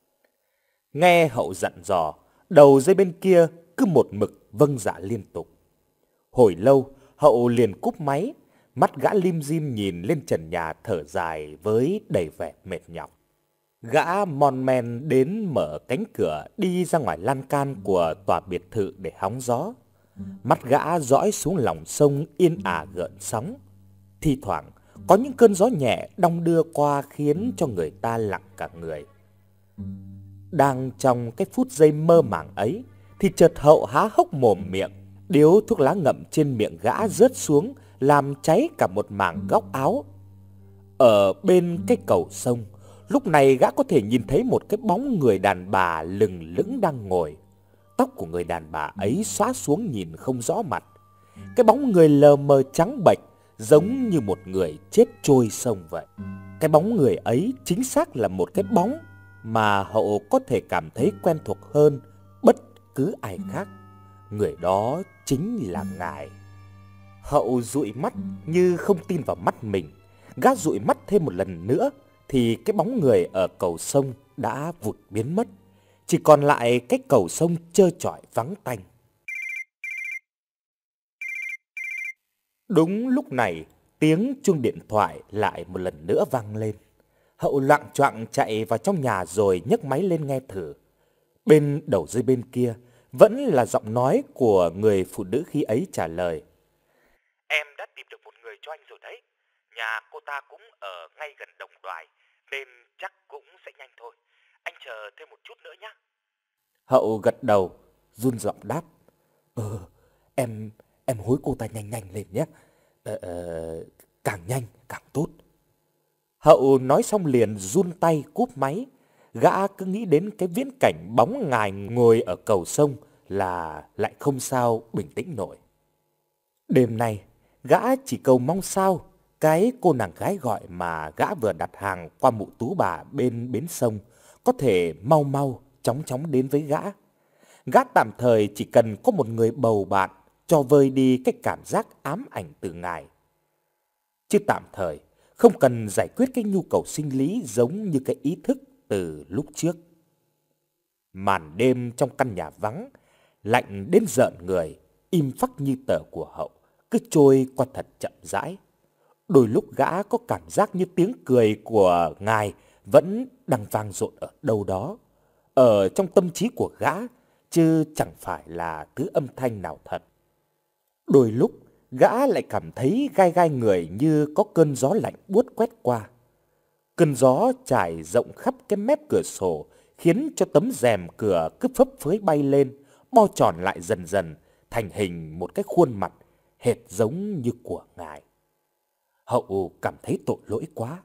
Nghe Hậu dặn dò, đầu dây bên kia cứ một mực vâng dạ liên tục. Hồi lâu, Hậu liền cúp máy, mắt gã lim dim nhìn lên trần nhà thở dài với đầy vẻ mệt nhọc. Gã mon men đến mở cánh cửa đi ra ngoài lan can của tòa biệt thự để hóng gió. Mắt gã dõi xuống lòng sông yên ả gợn sóng. Thi thoảng có những cơn gió nhẹ đong đưa qua khiến cho người ta lặng cả người. Đang trong cái phút giây mơ màng ấy thì chợt Hậu há hốc mồm miệng, điếu thuốc lá ngậm trên miệng gã rớt xuống làm cháy cả một mảng góc áo. Ở bên cái cầu sông, lúc này gã có thể nhìn thấy một cái bóng người đàn bà lừng lững đang ngồi. Tóc của người đàn bà ấy xõa xuống nhìn không rõ mặt. Cái bóng người lờ mờ trắng bệch giống như một người chết trôi sông vậy. Cái bóng người ấy chính xác là một cái bóng mà Hậu có thể cảm thấy quen thuộc hơn bất cứ ai khác. Người đó chính là ngài. Hậu dụi mắt như không tin vào mắt mình. Gã dụi mắt thêm một lần nữa thì cái bóng người ở cầu sông đã vụt biến mất. Chỉ còn lại cái cầu sông trơ trọi vắng tanh. Đúng lúc này, tiếng chuông điện thoại lại một lần nữa vang lên. Hậu loạng choạng chạy vào trong nhà rồi nhấc máy lên nghe thử. Bên đầu dây bên kia vẫn là giọng nói của người phụ nữ khi ấy trả lời. Em đã tìm được một người cho anh rồi đấy. Nhà cô ta cũng ở ngay gần Đồng Đoài, nên chắc cũng sẽ nhanh thôi. Anh chờ thêm một chút nữa nhé. Hậu gật đầu, run giọng đáp. Em hối cô ta nhanh nhanh lên nhé. Càng nhanh càng tốt. Hậu nói xong liền run tay cúp máy. Gã cứ nghĩ đến cái viễn cảnh bóng ngài ngồi ở cầu sông là lại không sao bình tĩnh nổi. Đêm nay, gã chỉ cầu mong sao cái cô nàng gái gọi mà gã vừa đặt hàng qua mụ Tú bà bên bến sông có thể mau mau chóng chóng đến với gã. Gã tạm thời chỉ cần có một người bầu bạn cho vơi đi cái cảm giác ám ảnh từ ngài. Chứ tạm thời không cần giải quyết cái nhu cầu sinh lý giống như cái ý thức từ lúc trước. Màn đêm trong căn nhà vắng, lạnh đến rợn người, im phắc như tờ của Hậu, cứ trôi qua thật chậm rãi. Đôi lúc gã có cảm giác như tiếng cười của ngài vẫn đang vang dội ở đâu đó, ở trong tâm trí của gã, chứ chẳng phải là thứ âm thanh nào thật. Đôi lúc gã lại cảm thấy gai gai người như có cơn gió lạnh buốt quét qua. Cơn gió trải rộng khắp cái mép cửa sổ khiến cho tấm rèm cửa cứ phấp phới bay lên, bo tròn lại dần dần thành hình một cái khuôn mặt hệt giống như của ngài. Hậu cảm thấy tội lỗi quá.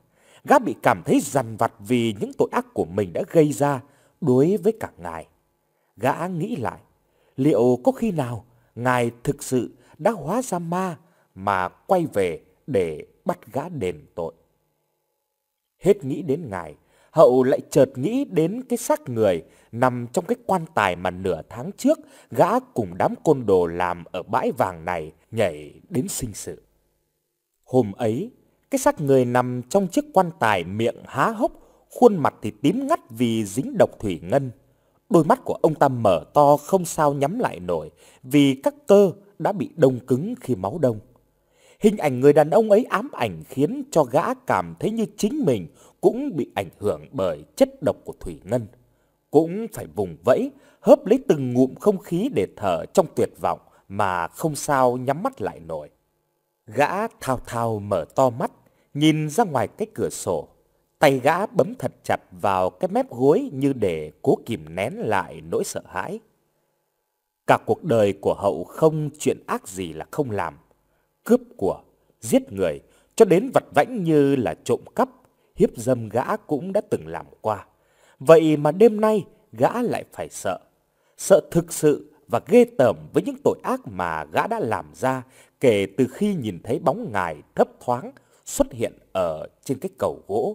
Gã bị cảm thấy dằn vặt vì những tội ác của mình đã gây ra đối với cả ngài. Gã nghĩ lại, liệu có khi nào ngài thực sự đã hóa ra ma mà quay về để bắt gã đền tội? Hết nghĩ đến ngài, Hậu lại chợt nghĩ đến cái xác người nằm trong cái quan tài mà nửa tháng trước gã cùng đám côn đồ làm ở bãi vàng này nhảy đến sinh sự. Hôm ấy, cái xác người nằm trong chiếc quan tài miệng há hốc, khuôn mặt thì tím ngắt vì dính độc thủy ngân. Đôi mắt của ông ta mở to không sao nhắm lại nổi vì các cơ đã bị đông cứng khi máu đông. Hình ảnh người đàn ông ấy ám ảnh khiến cho gã cảm thấy như chính mình cũng bị ảnh hưởng bởi chất độc của thủy ngân. Cũng phải vùng vẫy, hớp lấy từng ngụm không khí để thở trong tuyệt vọng mà không sao nhắm mắt lại nổi. Gã thao thao mở to mắt, nhìn ra ngoài cái cửa sổ. Tay gã bấm thật chặt vào cái mép gối như để cố kìm nén lại nỗi sợ hãi. Cả cuộc đời của Hậu không chuyện ác gì là không làm. Cướp của, giết người, cho đến vặt vãnh như là trộm cắp, hiếp dâm gã cũng đã từng làm qua. Vậy mà đêm nay gã lại phải sợ. Sợ thực sự và ghê tởm với những tội ác mà gã đã làm ra kể từ khi nhìn thấy bóng ngài thấp thoáng xuất hiện ở trên cái cầu gỗ.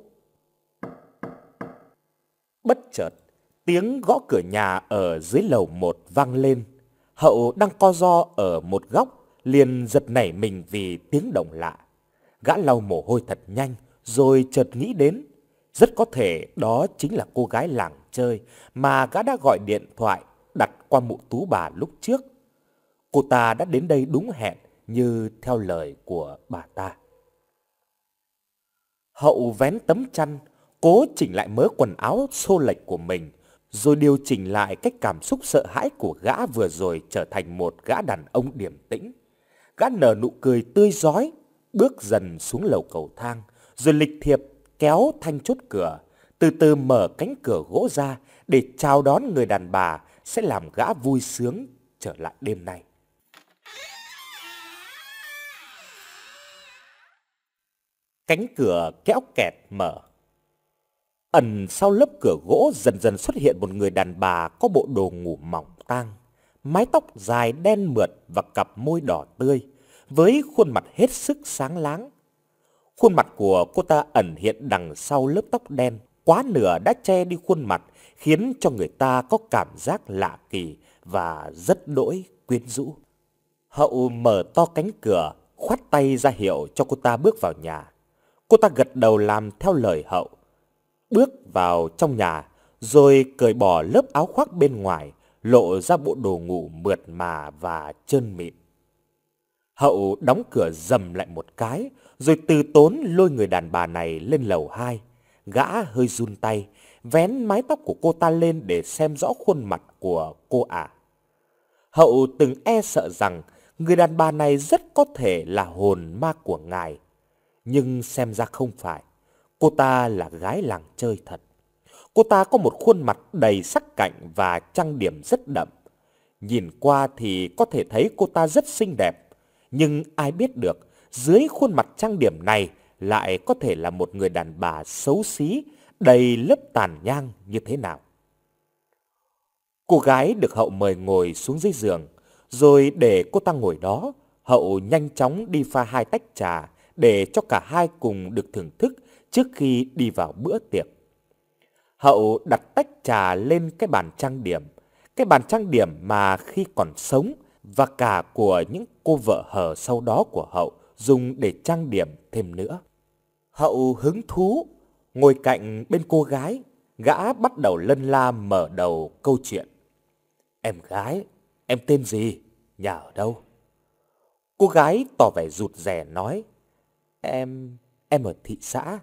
Bất chợt, tiếng gõ cửa nhà ở dưới lầu 1 vang lên. Hậu đang co ro ở một góc, liền giật nảy mình vì tiếng động lạ. Gã lau mồ hôi thật nhanh, rồi chợt nghĩ đến, rất có thể đó chính là cô gái làng chơi mà gã đã gọi điện thoại đặt qua mụ Tú bà lúc trước. Cô ta đã đến đây đúng hẹn như theo lời của bà ta. Hậu vén tấm chăn, cố chỉnh lại mớ quần áo xô lệch của mình, rồi điều chỉnh lại cách cảm xúc sợ hãi của gã vừa rồi trở thành một gã đàn ông điềm tĩnh. Gã nở nụ cười tươi rói, bước dần xuống lầu cầu thang, rồi lịch thiệp kéo thanh chốt cửa, từ từ mở cánh cửa gỗ ra để chào đón người đàn bà sẽ làm gã vui sướng trở lại đêm nay. Cánh cửa kéo kẹt mở. Ẩn sau lớp cửa gỗ dần dần xuất hiện một người đàn bà có bộ đồ ngủ mỏng tang, mái tóc dài đen mượt và cặp môi đỏ tươi, với khuôn mặt hết sức sáng láng. Khuôn mặt của cô ta ẩn hiện đằng sau lớp tóc đen, quá nửa đã che đi khuôn mặt, khiến cho người ta có cảm giác lạ kỳ và rất đỗi quyến rũ. Hậu mở to cánh cửa, khoát tay ra hiệu cho cô ta bước vào nhà. Cô ta gật đầu làm theo lời Hậu, bước vào trong nhà, rồi cởi bỏ lớp áo khoác bên ngoài, lộ ra bộ đồ ngủ mượt mà và trơn mịn. Hậu đóng cửa rầm lại một cái, rồi từ tốn lôi người đàn bà này lên lầu 2. Gã hơi run tay, vén mái tóc của cô ta lên để xem rõ khuôn mặt của cô ả. Hậu từng e sợ rằng người đàn bà này rất có thể là hồn ma của ngài, nhưng xem ra không phải. Cô ta là gái làng chơi thật. Cô ta có một khuôn mặt đầy sắc cạnh và trang điểm rất đậm. Nhìn qua thì có thể thấy cô ta rất xinh đẹp, nhưng ai biết được dưới khuôn mặt trang điểm này lại có thể là một người đàn bà xấu xí, đầy lớp tàn nhang như thế nào. Cô gái được Hậu mời ngồi xuống dưới giường, rồi để cô ta ngồi đó, Hậu nhanh chóng đi pha 2 tách trà để cho cả hai cùng được thưởng thức trước khi đi vào bữa tiệc. Hậu đặt tách trà lên cái bàn trang điểm, cái bàn trang điểm mà khi còn sống và cả của những cô vợ hờ sau đó của Hậu dùng để trang điểm thêm nữa. Hậu hứng thú ngồi cạnh bên cô gái, gã bắt đầu lân la mở đầu câu chuyện. Em gái, em tên gì? Nhà ở đâu? Cô gái tỏ vẻ rụt rè nói, Em ở thị xã,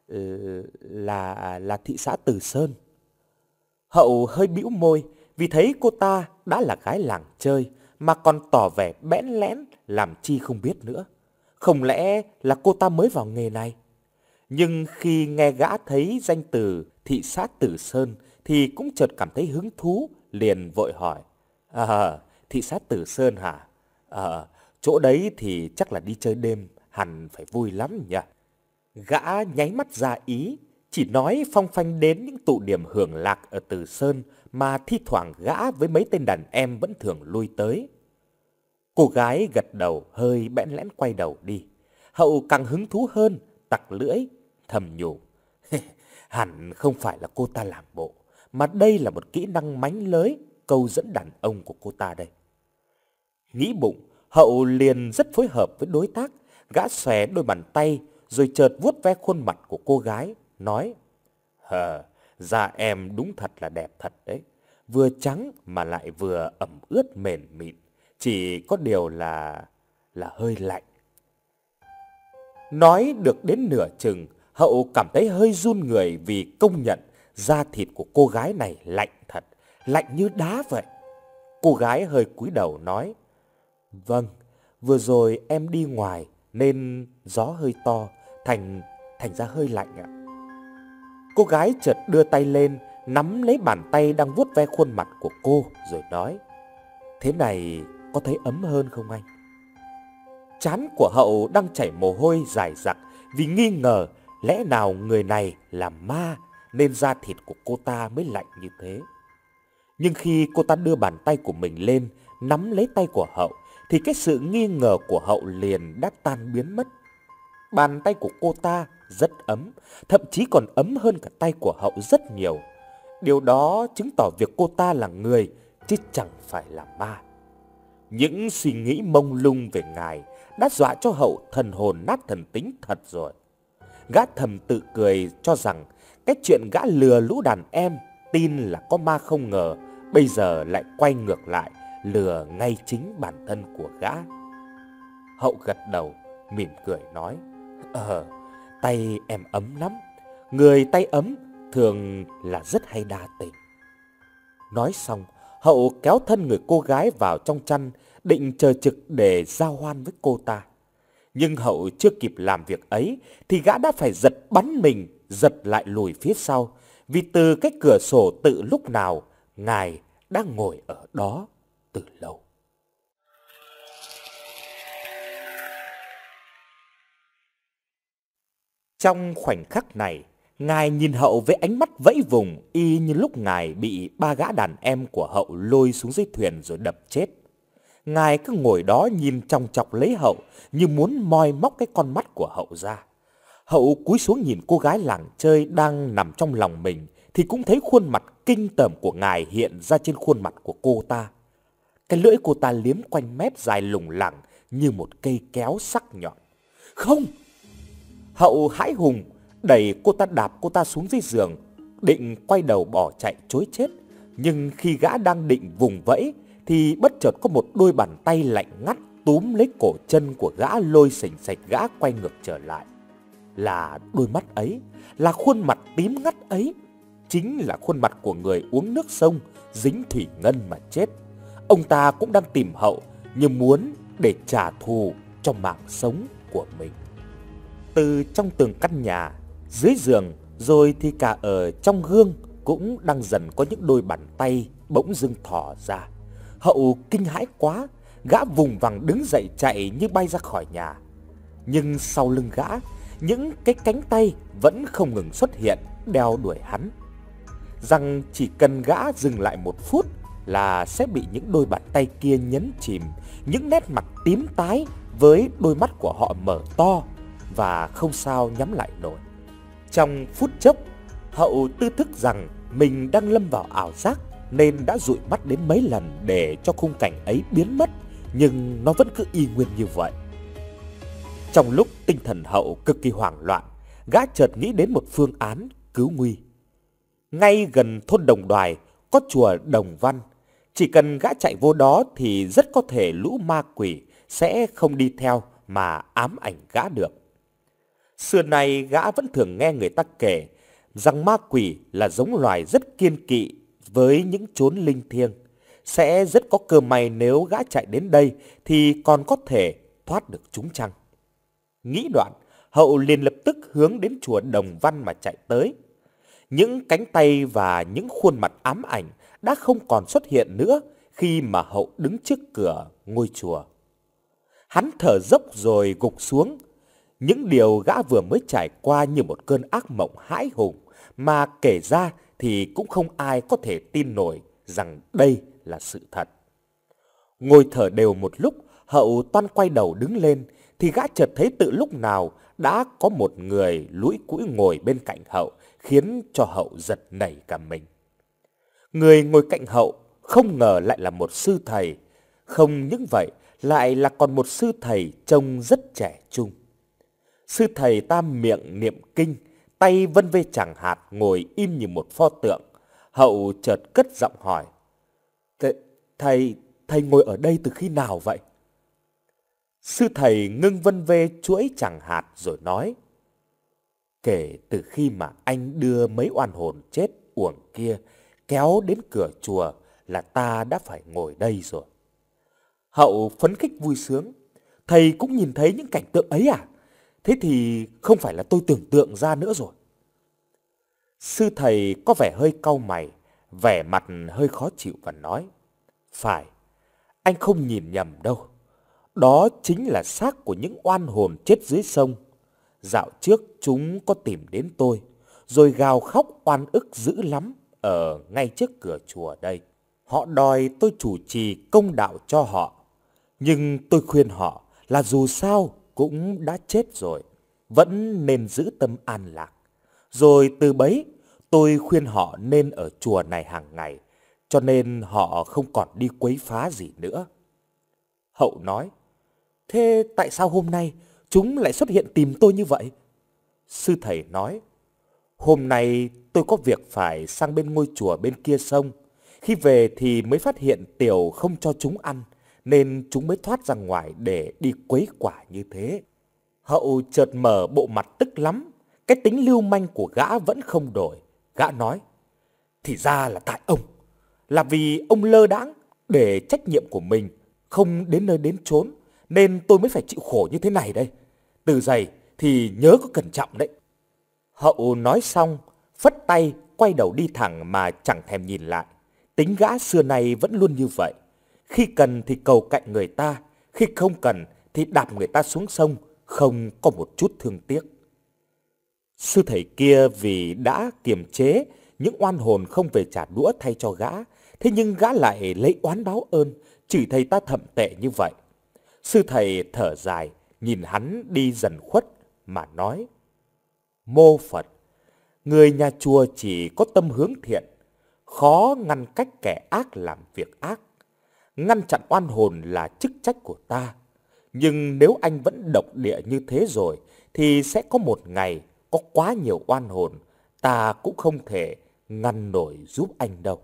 là thị xã Từ Sơn. Hậu hơi bĩu môi vì thấy cô ta đã là gái làng chơi mà còn tỏ vẻ bẽn lẽn, làm chi không biết nữa. Không lẽ là cô ta mới vào nghề này? Nhưng khi nghe gã thấy danh từ thị xã Từ Sơn thì cũng chợt cảm thấy hứng thú, liền vội hỏi. Thị xã Từ Sơn hả? Chỗ đấy thì chắc là đi chơi đêm, hẳn phải vui lắm nhỉ? Gã nháy mắt ra ý, chỉ nói phong phanh đến những tụ điểm hưởng lạc ở Từ Sơn mà thi thoảng gã với mấy tên đàn em vẫn thường lui tới. Cô gái gật đầu hơi bẽn lẽn quay đầu đi. Hậu càng hứng thú hơn, tặc lưỡi, thầm nhủ. Hẳn không phải là cô ta làm bộ, mà đây là một kỹ năng mánh lới, câu dẫn đàn ông của cô ta đây. Nghĩ bụng, Hậu liền rất phối hợp với đối tác. Gã xòe đôi bàn tay rồi chợt vuốt ve khuôn mặt của cô gái, nói: Da em đúng thật là đẹp thật đấy. Vừa trắng mà lại vừa ẩm ướt mềm mịn. Chỉ có điều là hơi lạnh. Nói được đến nửa chừng, Hậu cảm thấy hơi run người vì công nhận da thịt của cô gái này lạnh thật, lạnh như đá vậy. Cô gái hơi cúi đầu nói: Vâng, vừa rồi em đi ngoài nên gió hơi to, thành ra hơi lạnh ạ. Cô gái chợt đưa tay lên, nắm lấy bàn tay đang vuốt ve khuôn mặt của cô rồi nói: Thế này có thấy ấm hơn không anh? Trán của Hậu đang chảy mồ hôi rải rạc vì nghi ngờ lẽ nào người này là ma nên da thịt của cô ta mới lạnh như thế. Nhưng khi cô ta đưa bàn tay của mình lên nắm lấy tay của Hậu thì cái sự nghi ngờ của Hậu liền đã tan biến mất. Bàn tay của cô ta rất ấm, thậm chí còn ấm hơn cả tay của Hậu rất nhiều. Điều đó chứng tỏ việc cô ta là người chứ chẳng phải là ma. Những suy nghĩ mông lung về ngài đã dọa cho Hậu thần hồn nát thần tính thật rồi. Gã thầm tự cười cho rằng cái chuyện gã lừa lũ đàn em tin là có ma không ngờ bây giờ lại quay ngược lại lừa ngay chính bản thân của gã. Hậu gật đầu mỉm cười nói: Tay em ấm lắm. Người tay ấm thường là rất hay đa tình. Nói xong, Hậu kéo thân người cô gái vào trong chăn, định chờ trực để giao hoan với cô ta. Nhưng Hậu chưa kịp làm việc ấy thì gã đã phải giật bắn mình, giật lại lùi phía sau, vì từ cái cửa sổ tự lúc nào ngài đang ngồi ở đó từ lâu. Trong khoảnh khắc này, ngài nhìn Hậu với ánh mắt vẫy vùng y như lúc ngài bị ba gã đàn em của Hậu lôi xuống dưới thuyền rồi đập chết. Ngài cứ ngồi đó nhìn chòng chọc lấy Hậu như muốn moi móc cái con mắt của Hậu ra. Hậu cúi xuống nhìn cô gái làng chơi đang nằm trong lòng mình thì cũng thấy khuôn mặt kinh tởm của ngài hiện ra trên khuôn mặt của cô ta. Cái lưỡi cô ta liếm quanh mép dài lủng lẳng như một cây kéo sắc nhọn. Không! Hậu hãi hùng đẩy cô ta, đạp cô ta xuống dưới giường, định quay đầu bỏ chạy trối chết. Nhưng khi gã đang định vùng vẫy thì bất chợt có một đôi bàn tay lạnh ngắt túm lấy cổ chân của gã, lôi xình xạch gã quay ngược trở lại. Là đôi mắt ấy, là khuôn mặt tím ngắt ấy, chính là khuôn mặt của người uống nước sông dính thủy ngân mà chết. Ông ta cũng đang tìm Hậu như muốn để trả thù cho mạng sống của mình. Từ trong tường căn nhà, dưới giường, rồi thì cả ở trong gương cũng đang dần có những đôi bàn tay bỗng dưng thò ra. Hậu kinh hãi quá, gã vùng vằng đứng dậy chạy như bay ra khỏi nhà. Nhưng sau lưng gã, những cái cánh tay vẫn không ngừng xuất hiện đeo đuổi hắn. Rằng chỉ cần gã dừng lại một phút là sẽ bị những đôi bàn tay kia nhấn chìm, những nét mặt tím tái với đôi mắt của họ mở to và không sao nhắm lại nổi. Trong phút chốc, Hậu tư thức rằng mình đang lâm vào ảo giác nên đã dụi mắt đến mấy lần để cho khung cảnh ấy biến mất, nhưng nó vẫn cứ y nguyên như vậy. Trong lúc tinh thần Hậu cực kỳ hoảng loạn, gã chợt nghĩ đến một phương án cứu nguy. Ngay gần thôn Đồng Đoài có chùa Đồng Văn, chỉ cần gã chạy vô đó thì rất có thể lũ ma quỷ sẽ không đi theo mà ám ảnh gã được. Xưa nay gã vẫn thường nghe người ta kể rằng ma quỷ là giống loài rất kiêng kỵ với những chốn linh thiêng. Sẽ rất có cơ may nếu gã chạy đến đây thì còn có thể thoát được chúng chăng. Nghĩ đoạn, Hậu liền lập tức hướng đến chùa Đồng Văn mà chạy tới. Những cánh tay và những khuôn mặt ám ảnh đã không còn xuất hiện nữa khi mà Hậu đứng trước cửa ngôi chùa. Hắn thở dốc rồi gục xuống. Những điều gã vừa mới trải qua như một cơn ác mộng hãi hùng, mà kể ra thì cũng không ai có thể tin nổi rằng đây là sự thật. Ngồi thở đều một lúc, Hậu toan quay đầu đứng lên, thì gã chợt thấy từ lúc nào đã có một người lũi cũi ngồi bên cạnh Hậu, khiến cho Hậu giật nảy cả mình. Người ngồi cạnh Hậu không ngờ lại là một sư thầy, không những vậy lại là còn một sư thầy trông rất trẻ trung. Sư thầy ta miệng niệm kinh, tay vân vê chẳng hạt, ngồi im như một pho tượng. Hậu chợt cất giọng hỏi: Thầy ngồi ở đây từ khi nào vậy? Sư thầy ngưng vân vê chuỗi chẳng hạt rồi nói: Kể từ khi mà anh đưa mấy oan hồn chết uổng kia kéo đến cửa chùa là ta đã phải ngồi đây rồi. Hậu phấn khích vui sướng: Thầy cũng nhìn thấy những cảnh tượng ấy à? Thế thì không phải là tôi tưởng tượng ra nữa rồi. Sư thầy có vẻ hơi cau mày, vẻ mặt hơi khó chịu và nói: Phải, anh không nhìn nhầm đâu. Đó chính là xác của những oan hồn chết dưới sông. Dạo trước chúng có tìm đến tôi, rồi gào khóc oan ức dữ lắm ở ngay trước cửa chùa đây. Họ đòi tôi chủ trì công đạo cho họ. Nhưng tôi khuyên họ là dù sao cũng đã chết rồi, vẫn nên giữ tâm an lạc. Rồi từ bấy tôi khuyên họ nên ở chùa này hàng ngày, cho nên họ không còn đi quấy phá gì nữa. Hậu nói: Thế tại sao hôm nay chúng lại xuất hiện tìm tôi như vậy? Sư thầy nói: Hôm nay tôi có việc phải sang bên ngôi chùa bên kia sông. Khi về thì mới phát hiện Tiểu không cho chúng ăn, nên chúng mới thoát ra ngoài để đi quấy quả như thế. Hậu chợt mở bộ mặt tức lắm. Cái tính lưu manh của gã vẫn không đổi. Gã nói: Thì ra là tại ông. Là vì ông lơ đãng để trách nhiệm của mình không đến nơi đến chốn, nên tôi mới phải chịu khổ như thế này đây. Từ giày thì nhớ có cẩn trọng đấy. Hậu nói xong, phất tay quay đầu đi thẳng mà chẳng thèm nhìn lại. Tính gã xưa nay vẫn luôn như vậy. Khi cần thì cầu cạnh người ta, khi không cần thì đạp người ta xuống sông, không có một chút thương tiếc. Sư thầy kia vì đã kiềm chế những oan hồn không về trả đũa thay cho gã, thế nhưng gã lại lấy oán báo ơn, chửi thầy ta thậm tệ như vậy. Sư thầy thở dài, nhìn hắn đi dần khuất mà nói: Mô Phật, người nhà chùa chỉ có tâm hướng thiện, khó ngăn cách kẻ ác làm việc ác. Ngăn chặn oan hồn là chức trách của ta. Nhưng nếu anh vẫn độc địa như thế rồi, thì sẽ có một ngày có quá nhiều oan hồn, ta cũng không thể ngăn nổi giúp anh đâu.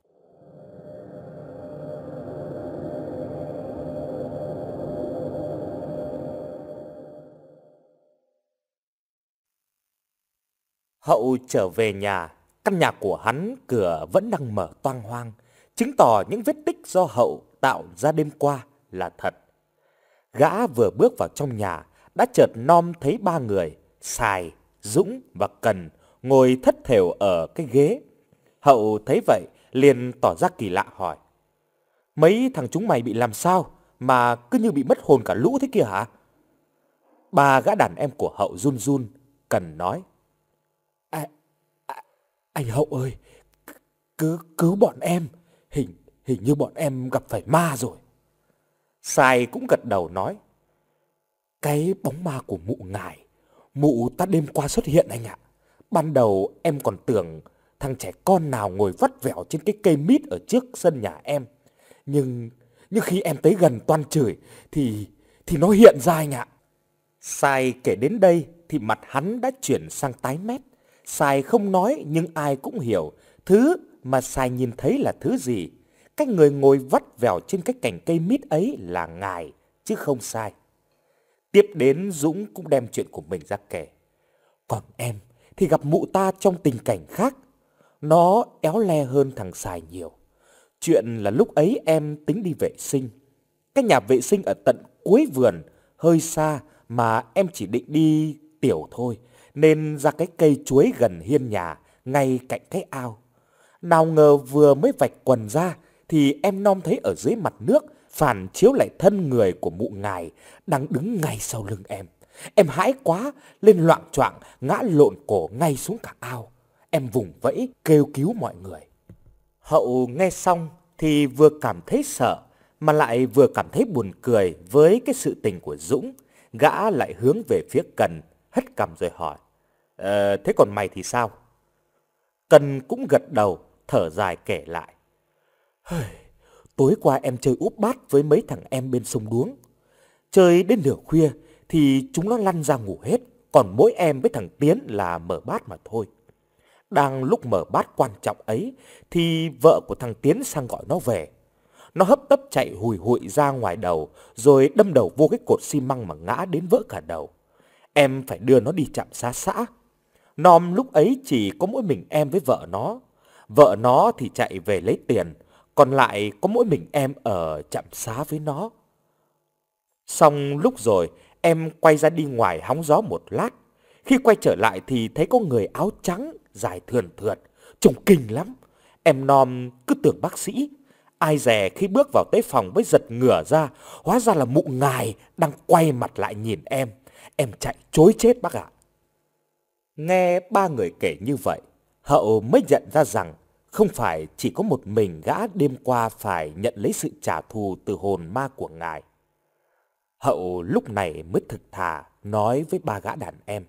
Hậu trở về nhà, căn nhà của hắn cửa vẫn đang mở toang hoang, chứng tỏ những vết tích do Hậu tạo ra đêm qua là thật. Gã vừa bước vào trong nhà, đã chợt nom thấy ba người, Sài, Dũng và Cần, ngồi thất thểu ở cái ghế. Hậu thấy vậy, liền tỏ ra kỳ lạ hỏi: Mấy thằng chúng mày bị làm sao mà cứ như bị mất hồn cả lũ thế kia hả? Ba gã đàn em của Hậu run run. Cần nói: Anh Hậu ơi, cứu bọn em, hình như bọn em gặp phải ma rồi. Sài cũng gật đầu nói: Cái bóng ma của mụ ngài, mụ ta đêm qua xuất hiện anh ạ. Ban đầu em còn tưởng thằng trẻ con nào ngồi vắt vẻo trên cái cây mít ở trước sân nhà em. Nhưng khi em tới gần toan chửi thì nó hiện ra anh ạ. Sài kể đến đây thì mặt hắn đã chuyển sang tái mét. Sài không nói nhưng ai cũng hiểu thứ mà Sài nhìn thấy là thứ gì. Cái người ngồi vắt vẻo trên cái cành cây mít ấy là ngài, chứ không sai. Tiếp đến Dũng cũng đem chuyện của mình ra kể. Còn em thì gặp mụ ta trong tình cảnh khác. Nó éo le hơn thằng Sài nhiều. Chuyện là lúc ấy em tính đi vệ sinh. Cái nhà vệ sinh ở tận cuối vườn, hơi xa mà em chỉ định đi tiểu thôi, nên ra cái cây chuối gần hiên nhà, ngay cạnh cái ao. Nào ngờ vừa mới vạch quần ra thì em nom thấy ở dưới mặt nước phản chiếu lại thân người của mụ ngài đang đứng ngay sau lưng em. Em hãi quá, lên loạng choạng ngã lộn cổ ngay xuống cả ao. Em vùng vẫy kêu cứu mọi người. Hậu nghe xong thì vừa cảm thấy sợ mà lại vừa cảm thấy buồn cười với cái sự tình của Dũng. Gã lại hướng về phía Cần, hất cằm rồi hỏi: thế còn mày thì sao? Cần cũng gật đầu, thở dài kể lại: tối qua em chơi úp bát với mấy thằng em bên sông Đuống. Chơi đến nửa khuya thì chúng nó lăn ra ngủ hết, còn mỗi em với thằng Tiến là mở bát mà thôi. Đang lúc mở bát quan trọng ấy thì vợ của thằng Tiến sang gọi nó về. Nó hấp tấp chạy hùi hụi ra ngoài đầu, rồi đâm đầu vô cái cột xi măng mà ngã đến vỡ cả đầu. Em phải đưa nó đi trạm xá xã. Nom lúc ấy chỉ có mỗi mình em với vợ nó. Vợ nó thì chạy về lấy tiền, còn lại có mỗi mình em ở trạm xá với nó. Xong lúc rồi, em quay ra đi ngoài hóng gió một lát. Khi quay trở lại thì thấy có người áo trắng, dài thườn thượt, trông kinh lắm. Em Nom cứ tưởng bác sĩ. Ai dè khi bước vào tới phòng mới giật ngửa ra, hóa ra là mụ ngài đang quay mặt lại nhìn em. Em chạy trối chết bác ạ. Nghe ba người kể như vậy, Hậu mới nhận ra rằng không phải chỉ có một mình gã đêm qua phải nhận lấy sự trả thù từ hồn ma của ngài. Hậu lúc này mới thực thà nói với ba gã đàn em: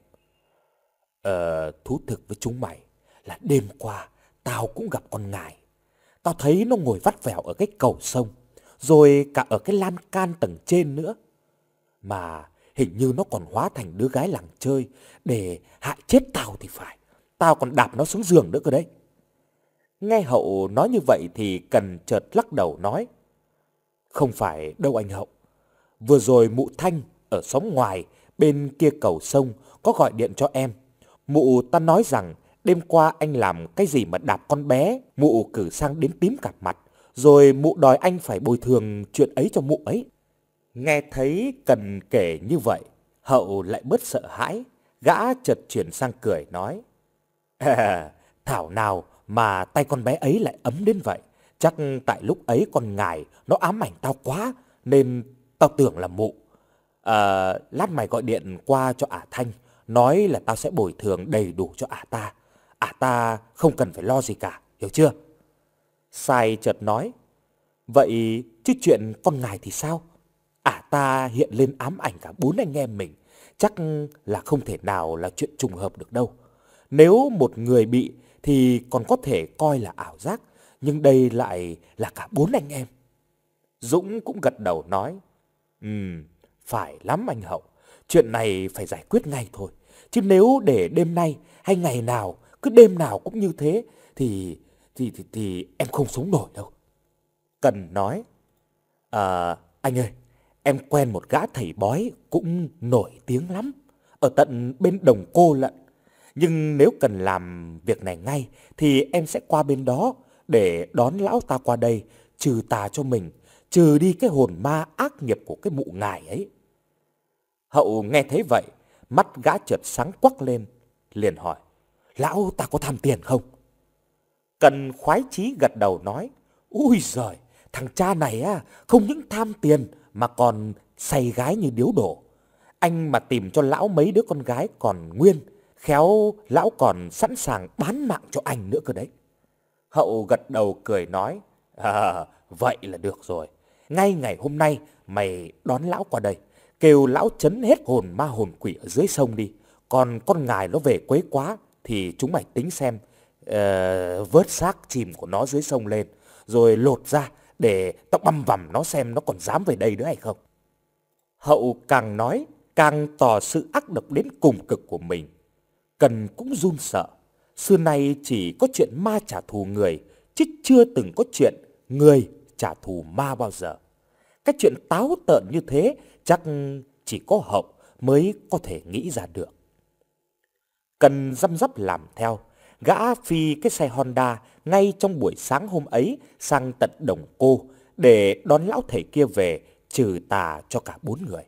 thú thực với chúng mày là đêm qua tao cũng gặp con ngài. Tao thấy nó ngồi vắt vẻo ở cái cầu sông, rồi cả ở cái lan can tầng trên nữa. Mà hình như nó còn hóa thành đứa gái làng chơi để hại chết tao thì phải. Tao còn đạp nó xuống giường nữa cơ đấy. Nghe Hậu nói như vậy thì Cần chợt lắc đầu nói: không phải đâu anh Hậu. Vừa rồi mụ Thanh ở xóm ngoài bên kia cầu sông có gọi điện cho em. Mụ ta nói rằng đêm qua anh làm cái gì mà đạp con bé, mụ cử sang đến tím cả mặt, rồi mụ đòi anh phải bồi thường chuyện ấy cho mụ ấy. Nghe thấy Cần kể như vậy, Hậu lại bớt sợ hãi. Gã chợt chuyển sang cười nói: thảo nào mà tay con bé ấy lại ấm đến vậy. Chắc tại lúc ấy con ngài nó ám ảnh tao quá nên tao tưởng là mụ. Lát mày gọi điện qua cho ả Thanh, nói là tao sẽ bồi thường đầy đủ cho ả ta. Ả ta không cần phải lo gì cả, hiểu chưa? Sai chợt nói: vậy chứ chuyện con ngài thì sao? Ả ta hiện lên ám ảnh cả bốn anh em mình, chắc là không thể nào là chuyện trùng hợp được đâu. Nếu một người bị thì còn có thể coi là ảo giác, nhưng đây lại là cả bốn anh em. Dũng cũng gật đầu nói: phải lắm anh Hậu. Chuyện này phải giải quyết ngay thôi. Chứ nếu để đêm nay hay ngày nào, cứ đêm nào cũng như thế thì em không sống nổi đâu. Cần nói: anh ơi, em quen một gã thầy bói cũng nổi tiếng lắm, ở tận bên Đồng Cô lận. Nhưng nếu cần làm việc này ngay thì em sẽ qua bên đó để đón lão ta qua đây trừ tà cho mình, trừ đi cái hồn ma ác nghiệp của cái mụ ngài ấy. Hậu nghe thấy vậy, mắt gã chợt sáng quắc lên, liền hỏi: lão ta có tham tiền không? Cần khoái chí gật đầu nói: ui giời, thằng cha này không những tham tiền mà còn say gái như điếu đổ. Anh mà tìm cho lão mấy đứa con gái còn nguyên, khéo lão còn sẵn sàng bán mạng cho anh nữa cơ đấy. Hậu gật đầu cười nói: vậy là được rồi. Ngay ngày hôm nay mày đón lão qua đây, kêu lão trấn hết hồn ma hồn quỷ ở dưới sông đi. Còn con ngài nó về quấy quá thì chúng mày tính xem, vớt xác chìm của nó dưới sông lên, rồi lột ra để tao băm vằm nó xem nó còn dám về đây nữa hay không. Hậu càng nói càng tỏ sự ác độc đến cùng cực của mình. Cần cũng run sợ. Xưa nay chỉ có chuyện ma trả thù người, chứ chưa từng có chuyện người trả thù ma bao giờ. Cái chuyện táo tợn như thế chắc chỉ có Hậu mới có thể nghĩ ra được. Cần răm rắp làm theo. Gã phi cái xe Honda ngay trong buổi sáng hôm ấy sang tận Đồng Cô để đón lão thầy kia về trừ tà cho cả bốn người.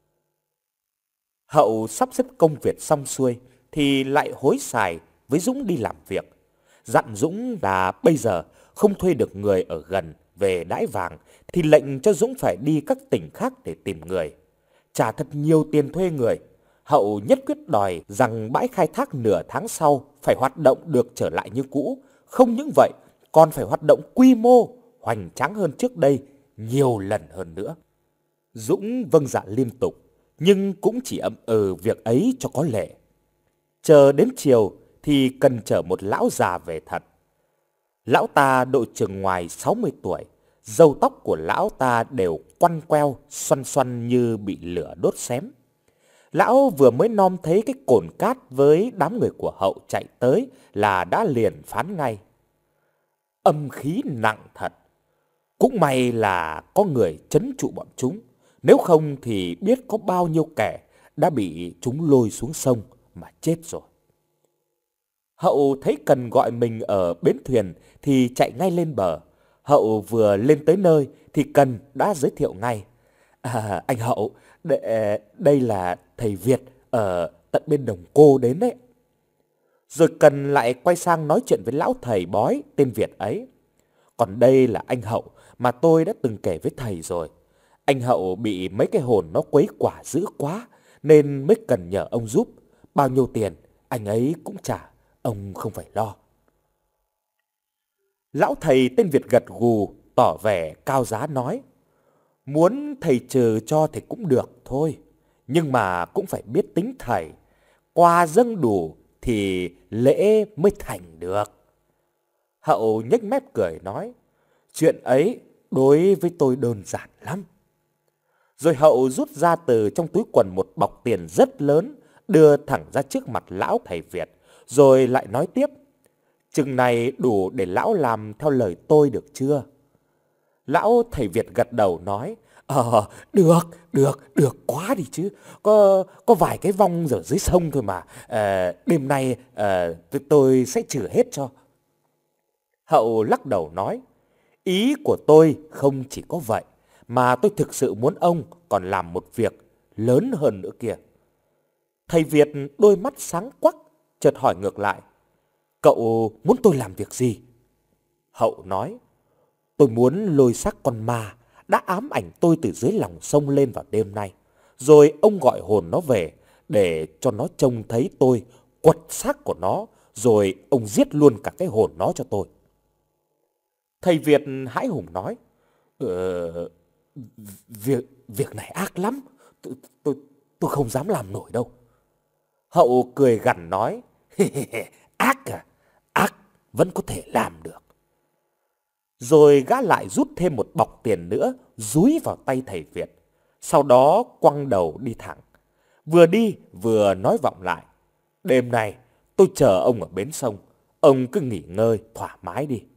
Hậu sắp xếp công việc xong xuôi thì lại hối xài với Dũng đi làm việc. Dặn Dũng là bây giờ không thuê được người ở gần về đãi vàng thì lệnh cho Dũng phải đi các tỉnh khác để tìm người. Trả thật nhiều tiền thuê người. Hậu nhất quyết đòi rằng bãi khai thác nửa tháng sau phải hoạt động được trở lại như cũ. Không những vậy, còn phải hoạt động quy mô, hoành tráng hơn trước đây, nhiều lần hơn nữa. Dũng vâng dạ liên tục, nhưng cũng chỉ ậm ừ việc ấy cho có lệ. Chờ đến chiều thì cần chở một lão già về thật. Lão ta độ chừng ngoài 60 tuổi, râu tóc của lão ta đều quăn queo, xoăn xoăn như bị lửa đốt xém. Lão vừa mới nom thấy cái cồn cát với đám người của Hậu chạy tới là đã liền phán ngay: âm khí nặng thật. Cũng may là có người trấn trụ bọn chúng, nếu không thì biết có bao nhiêu kẻ đã bị chúng lôi xuống sông mà chết rồi. Hậu thấy Cần gọi mình ở bến thuyền thì chạy ngay lên bờ. Hậu vừa lên tới nơi thì Cần đã giới thiệu ngay: anh Hậu, đây là thầy Việt ở tận bên Đồng Cô đến đấy. Rồi Cần lại quay sang nói chuyện với lão thầy bói tên Việt ấy: còn đây là anh Hậu mà tôi đã từng kể với thầy rồi. Anh Hậu bị mấy cái hồn nó quấy quả dữ quá nên mới cần nhờ ông giúp. Bao nhiêu tiền anh ấy cũng trả, ông không phải lo. Lão thầy tên Việt gật gù, tỏ vẻ cao giá nói: muốn thầy trừ cho thì cũng được thôi, nhưng mà cũng phải biết tính thầy. Quà dâng đủ thì lễ mới thành được. Hậu nhếch mép cười nói: chuyện ấy đối với tôi đơn giản lắm. Rồi Hậu rút ra từ trong túi quần một bọc tiền rất lớn, đưa thẳng ra trước mặt lão thầy Việt, rồi lại nói tiếp: chừng này đủ để lão làm theo lời tôi được chưa? Lão thầy Việt gật đầu nói: được quá đi chứ. Có vài cái vong ở dưới sông thôi mà. Đêm nay tôi sẽ trừ hết cho. Hậu lắc đầu nói: ý của tôi không chỉ có vậy, mà tôi thực sự muốn ông còn làm một việc lớn hơn nữa kìa. Thầy Việt đôi mắt sáng quắc, chợt hỏi ngược lại: cậu muốn tôi làm việc gì? Hậu nói: tôi muốn lôi xác con ma đã ám ảnh tôi từ dưới lòng sông lên vào đêm nay, rồi ông gọi hồn nó về để cho nó trông thấy tôi quật xác của nó, rồi ông giết luôn cả cái hồn nó cho tôi. Thầy Việt hãi hùng nói: việc này ác lắm, tôi không dám làm nổi đâu. Hậu cười gằn nói: ác à? Ác vẫn có thể làm được. Rồi gã lại rút thêm một bọc tiền nữa dúi vào tay thầy Việt, sau đó quăng đầu đi thẳng. Vừa đi vừa nói vọng lại: đêm nay tôi chờ ông ở bến sông, ông cứ nghỉ ngơi thoải mái đi.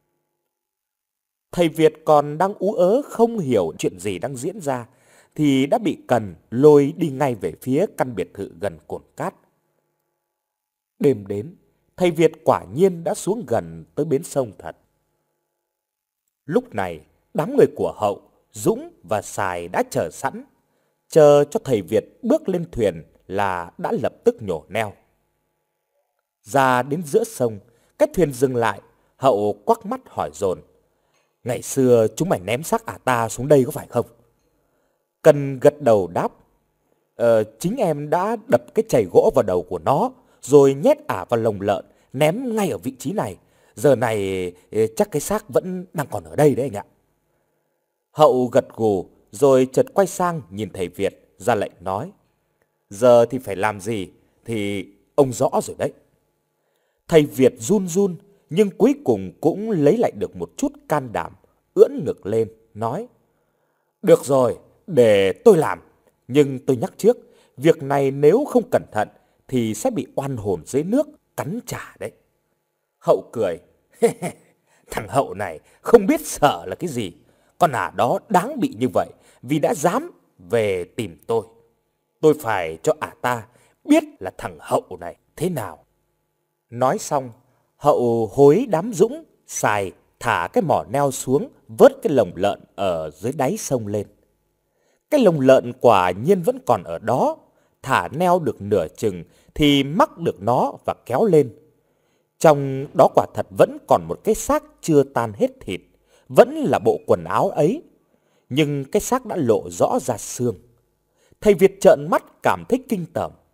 Thầy Việt còn đang ú ớ không hiểu chuyện gì đang diễn ra thì đã bị Cần lôi đi ngay về phía căn biệt thự gần cồn cát. Đêm đến, thầy Việt quả nhiên đã xuống gần tới bến sông thật. Lúc này, đám người của Hậu, Dũng và Sài đã chờ sẵn, chờ cho thầy Việt bước lên thuyền là đã lập tức nhổ neo. Ra đến giữa sông, cái thuyền dừng lại. Hậu quắc mắt hỏi dồn: ngày xưa chúng mày ném xác ta xuống đây có phải không? Cần gật đầu đáp: chính em đã đập cái chày gỗ vào đầu của nó, rồi nhét vào lồng lợn, ném ngay ở vị trí này. Giờ này chắc cái xác vẫn đang còn ở đây đấy anh ạ. Hậu gật gù, rồi chợt quay sang nhìn thầy Việt, ra lệnh nói: giờ thì phải làm gì thì ông rõ rồi đấy. Thầy Việt run run, nhưng cuối cùng cũng lấy lại được một chút can đảm, ưỡn ngực lên, nói: được rồi, để tôi làm. Nhưng tôi nhắc trước, việc này nếu không cẩn thận thì sẽ bị oan hồn dưới nước cắn trả đấy. Hậu cười: thằng Hậu này không biết sợ là cái gì. Con đó đáng bị như vậy vì đã dám về tìm tôi. Tôi phải cho ta biết là thằng Hậu này thế nào. Nói xong, Hậu hối đám Dũng, Sài thả cái mỏ neo xuống, vớt cái lồng lợn ở dưới đáy sông lên. Cái lồng lợn quả nhiên vẫn còn ở đó. Thả neo được nửa chừng thì mắc được nó và kéo lên. Trong đó quả thật vẫn còn một cái xác chưa tan hết thịt, vẫn là bộ quần áo ấy, nhưng cái xác đã lộ rõ ra xương. Thầy Việt trợn mắt cảm thấy kinh tởm,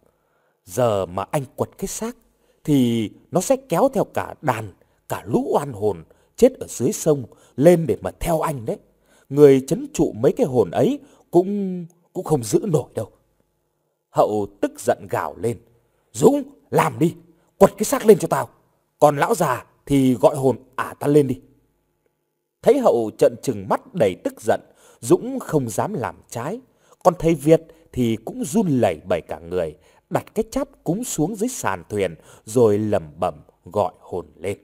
Giờ mà anh quật cái xác thì nó sẽ kéo theo cả đàn, cả lũ oan hồn chết ở dưới sông lên để mà theo anh đấy. Người trấn trụ mấy cái hồn ấy cũng không giữ nổi đâu. Hậu tức giận gào lên: Dũng, làm đi, quật cái xác lên cho tao. Còn lão già thì gọi hồn ả ta lên đi. Thấy Hậu trợn trừng mắt đầy tức giận, Dũng không dám làm trái. Còn thầy Việt thì cũng run lẩy bẩy cả người, đặt cái cháp cúng xuống dưới sàn thuyền rồi lẩm bẩm gọi hồn lên.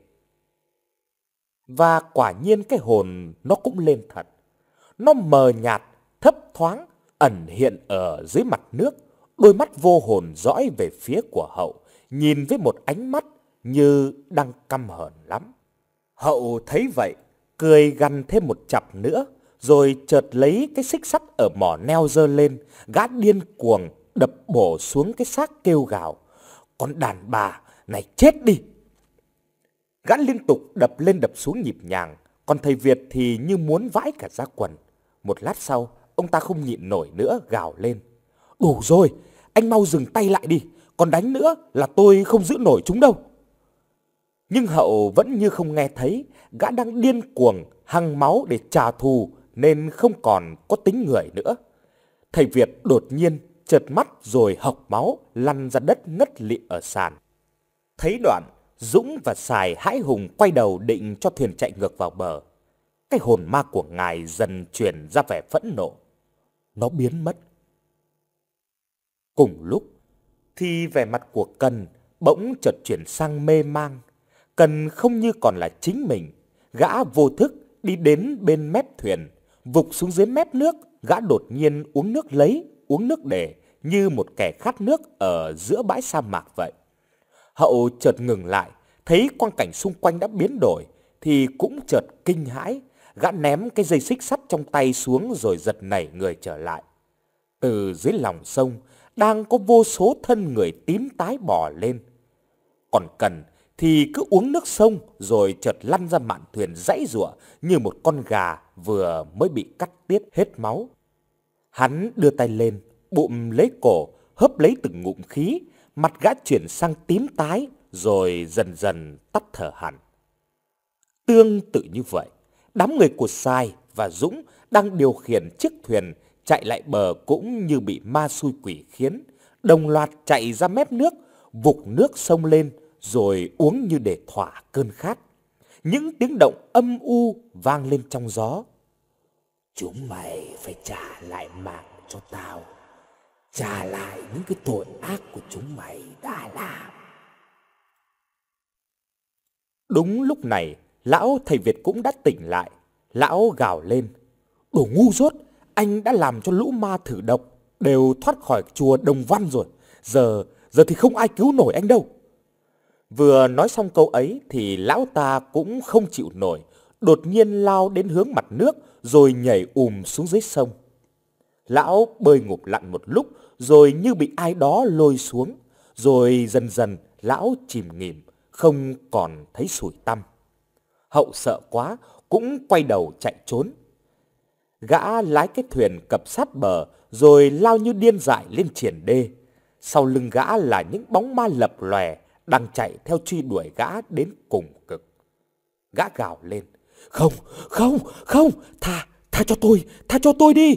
Và quả nhiên cái hồn nó cũng lên thật. Nó mờ nhạt, thấp thoáng, ẩn hiện ở dưới mặt nước. Đôi mắt vô hồn dõi về phía của Hậu, nhìn với một ánh mắt như đang căm hờn lắm. Hậu thấy vậy, cười gằn thêm một chặp nữa, rồi chợt lấy cái xích sắt ở mỏ neo giơ lên, gã điên cuồng đập bổ xuống cái xác kêu gào: Con đàn bà này chết đi! Gã liên tục đập lên đập xuống nhịp nhàng, còn thầy Việt thì như muốn vãi cả ra quần. Một lát sau, ông ta không nhịn nổi nữa, gào lên: Đủ rồi, anh mau dừng tay lại đi, còn đánh nữa là tôi không giữ nổi chúng đâu. Nhưng Hậu vẫn như không nghe thấy, gã đang điên cuồng hăng máu để trả thù nên không còn có tính người nữa. Thầy Việt đột nhiên trợt mắt rồi hộc máu lăn ra đất ngất lịm ở sàn. Thấy đoạn, Dũng và Sài hãi hùng quay đầu định cho thuyền chạy ngược vào bờ. Cái hồn ma của ngài dần chuyển ra vẻ phẫn nộ. Nó biến mất. Cùng lúc thì vẻ mặt của Cần bỗng chợt chuyển sang mê mang. Cần không như còn là chính mình. Gã vô thức đi đến bên mép thuyền, vụt xuống dưới mép nước. Gã đột nhiên uống nước lấy, uống nước để, như một kẻ khát nước ở giữa bãi sa mạc vậy. Hậu chợt ngừng lại, thấy quang cảnh xung quanh đã biến đổi thì cũng chợt kinh hãi. Gã ném cái dây xích sắt trong tay xuống rồi giật nảy người trở lại. Từ dưới lòng sông đang có vô số thân người tím tái bò lên. Còn Cần thì cứ uống nước sông rồi chợt lăn ra mạn thuyền giãy giụa như một con gà vừa mới bị cắt tiết hết máu. Hắn đưa tay lên, bụm lấy cổ, hớp lấy từng ngụm khí, mặt gã chuyển sang tím tái rồi dần dần tắt thở hẳn. Tương tự như vậy, đám người của Sài và Dũng đang điều khiển chiếc thuyền chạy lại bờ cũng như bị ma xui quỷ khiến, đồng loạt chạy ra mép nước, vụt nước sông lên rồi uống như để thỏa cơn khát. Những tiếng động âm u vang lên trong gió. Chúng mày phải trả lại mạng cho tao, trả lại những cái tội ác của chúng mày đã làm. Đúng lúc này, lão thầy Việt cũng đã tỉnh lại. Lão gào lên: Đồ ngu dốt, anh đã làm cho lũ ma thử độc đều thoát khỏi chùa Đồng Văn rồi. Giờ thì không ai cứu nổi anh đâu. Vừa nói xong câu ấy thì lão ta cũng không chịu nổi, đột nhiên lao đến hướng mặt nước rồi nhảy xuống dưới sông. Lão bơi ngụp lặn một lúc rồi như bị ai đó lôi xuống, rồi dần dần lão chìm nghỉm, không còn thấy sủi tăm. Hậu sợ quá cũng quay đầu chạy trốn. Gã lái cái thuyền cập sát bờ rồi lao như điên dại lên triển đê. Sau lưng gã là những bóng ma lập lòe đang chạy theo truy đuổi gã đến cùng cực. Gã gào lên: Không, không, không, tha cho tôi đi.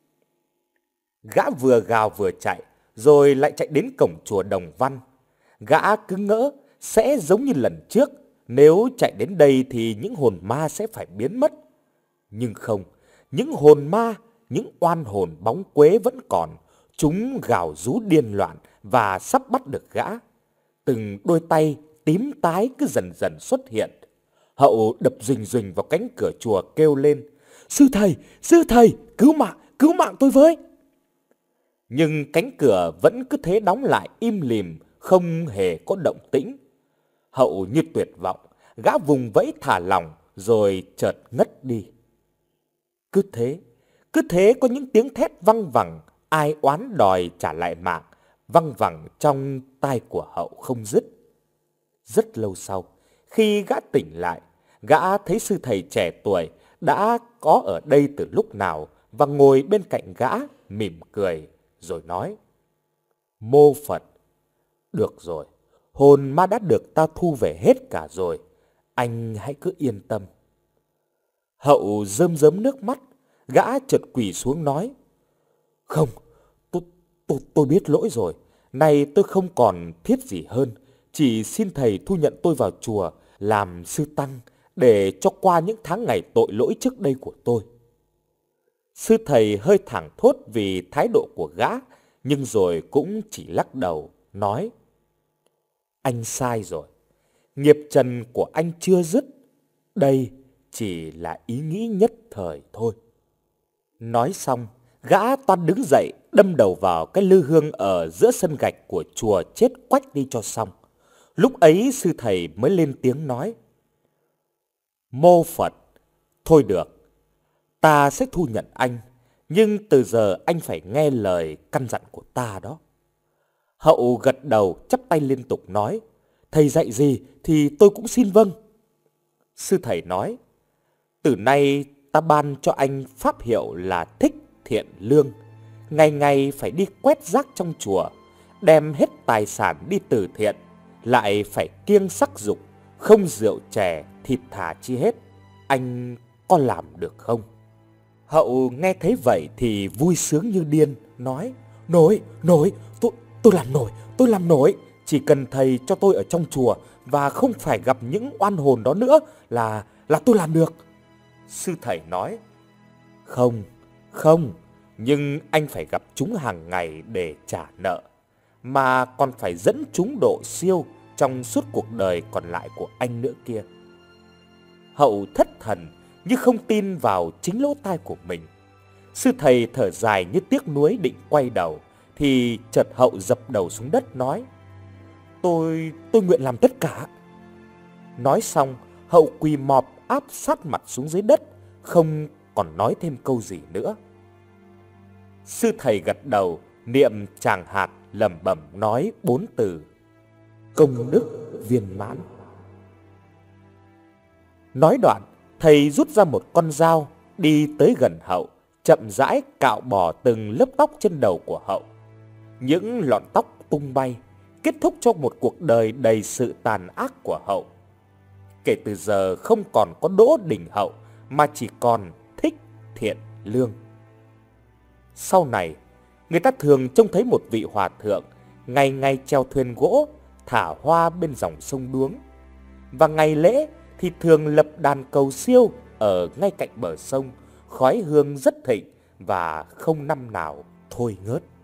Gã vừa gào vừa chạy, rồi lại chạy đến cổng chùa Đồng Văn. Gã cứ ngỡ sẽ giống như lần trước, nếu chạy đến đây thì những hồn ma sẽ phải biến mất. Nhưng không, những hồn ma, những oan hồn bóng quế vẫn còn. Chúng gào rú điên loạn và sắp bắt được gã. Từng đôi tay tím tái cứ dần dần xuất hiện. Hậu đập rình rình vào cánh cửa chùa kêu lên: Sư thầy, cứu mạng tôi với. Nhưng cánh cửa vẫn cứ thế đóng lại im lìm, không hề có động tĩnh. Hậu như tuyệt vọng, gã vùng vẫy thả lỏng rồi chợt ngất đi. Cứ thế có những tiếng thét văng vẳng, ai oán đòi trả lại mạng, văng vẳng trong tai của Hậu không dứt. Rất lâu sau, khi gã tỉnh lại, gã thấy sư thầy trẻ tuổi đã có ở đây từ lúc nào và ngồi bên cạnh gã mỉm cười rồi nói: Mô Phật, Được rồi, hồn ma đã được ta thu về hết cả rồi, anh hãy cứ yên tâm. Hậu rơm rớm nước mắt, gã chợt quỳ xuống nói: Không, tôi biết lỗi rồi. Nay tôi không còn thiết gì hơn, chỉ xin thầy thu nhận tôi vào chùa làm sư tăng để cho qua những tháng ngày tội lỗi trước đây của tôi. Sư thầy hơi thảng thốt vì thái độ của gã, nhưng rồi cũng chỉ lắc đầu nói: Anh sai rồi, nghiệp trần của anh chưa dứt, đây chỉ là ý nghĩ nhất thời thôi. Nói xong, gã toan đứng dậy đâm đầu vào cái lư hương ở giữa sân gạch của chùa chết quách đi cho xong. Lúc ấy sư thầy mới lên tiếng nói: Mô Phật, thôi được, ta sẽ thu nhận anh, nhưng từ giờ anh phải nghe lời căn dặn của ta đó. Hậu gật đầu chắp tay liên tục nói: Thầy dạy gì thì tôi cũng xin vâng. Sư thầy nói: Từ nay ta ban cho anh pháp hiệu là Thích Thiện Lương. Ngày ngày phải đi quét rác trong chùa, đem hết tài sản đi từ thiện, lại phải kiêng sắc dục, không rượu chè, thịt thà chi hết. Anh có làm được không? Hậu nghe thấy vậy thì vui sướng như điên, nói: Nổi, tôi làm nổi. Chỉ cần thầy cho tôi ở trong chùa và không phải gặp những oan hồn đó nữa là tôi làm được. Sư thầy nói: Không, nhưng anh phải gặp chúng hàng ngày để trả nợ, mà còn phải dẫn chúng độ siêu trong suốt cuộc đời còn lại của anh nữa kia. Hậu thất thần như không tin vào chính lỗ tai của mình. Sư thầy thở dài như tiếc nuối định quay đầu, thì chợt Hậu dập đầu xuống đất nói: Tôi nguyện làm tất cả. Nói xong, Hậu quỳ mọp áp sát mặt xuống dưới đất, không còn nói thêm câu gì nữa. Sư thầy gật đầu, niệm tràng hạt, lẩm bẩm nói 4 từ: Công đức viên mãn. Nói đoạn, thầy rút ra một con dao, đi tới gần Hậu, chậm rãi cạo bỏ từng lớp tóc trên đầu của Hậu. Những lọn tóc tung bay, kết thúc cho một cuộc đời đầy sự tàn ác của Hậu. Kể từ giờ không còn có Đỗ Đình Hậu, mà chỉ còn Thích Thiện Lương. Sau này, người ta thường trông thấy một vị hòa thượng ngày ngày chèo thuyền gỗ, thả hoa bên dòng sông Đuống. Và ngày lễ thì thường lập đàn cầu siêu ở ngay cạnh bờ sông, khói hương rất thịnh và không năm nào thôi ngớt.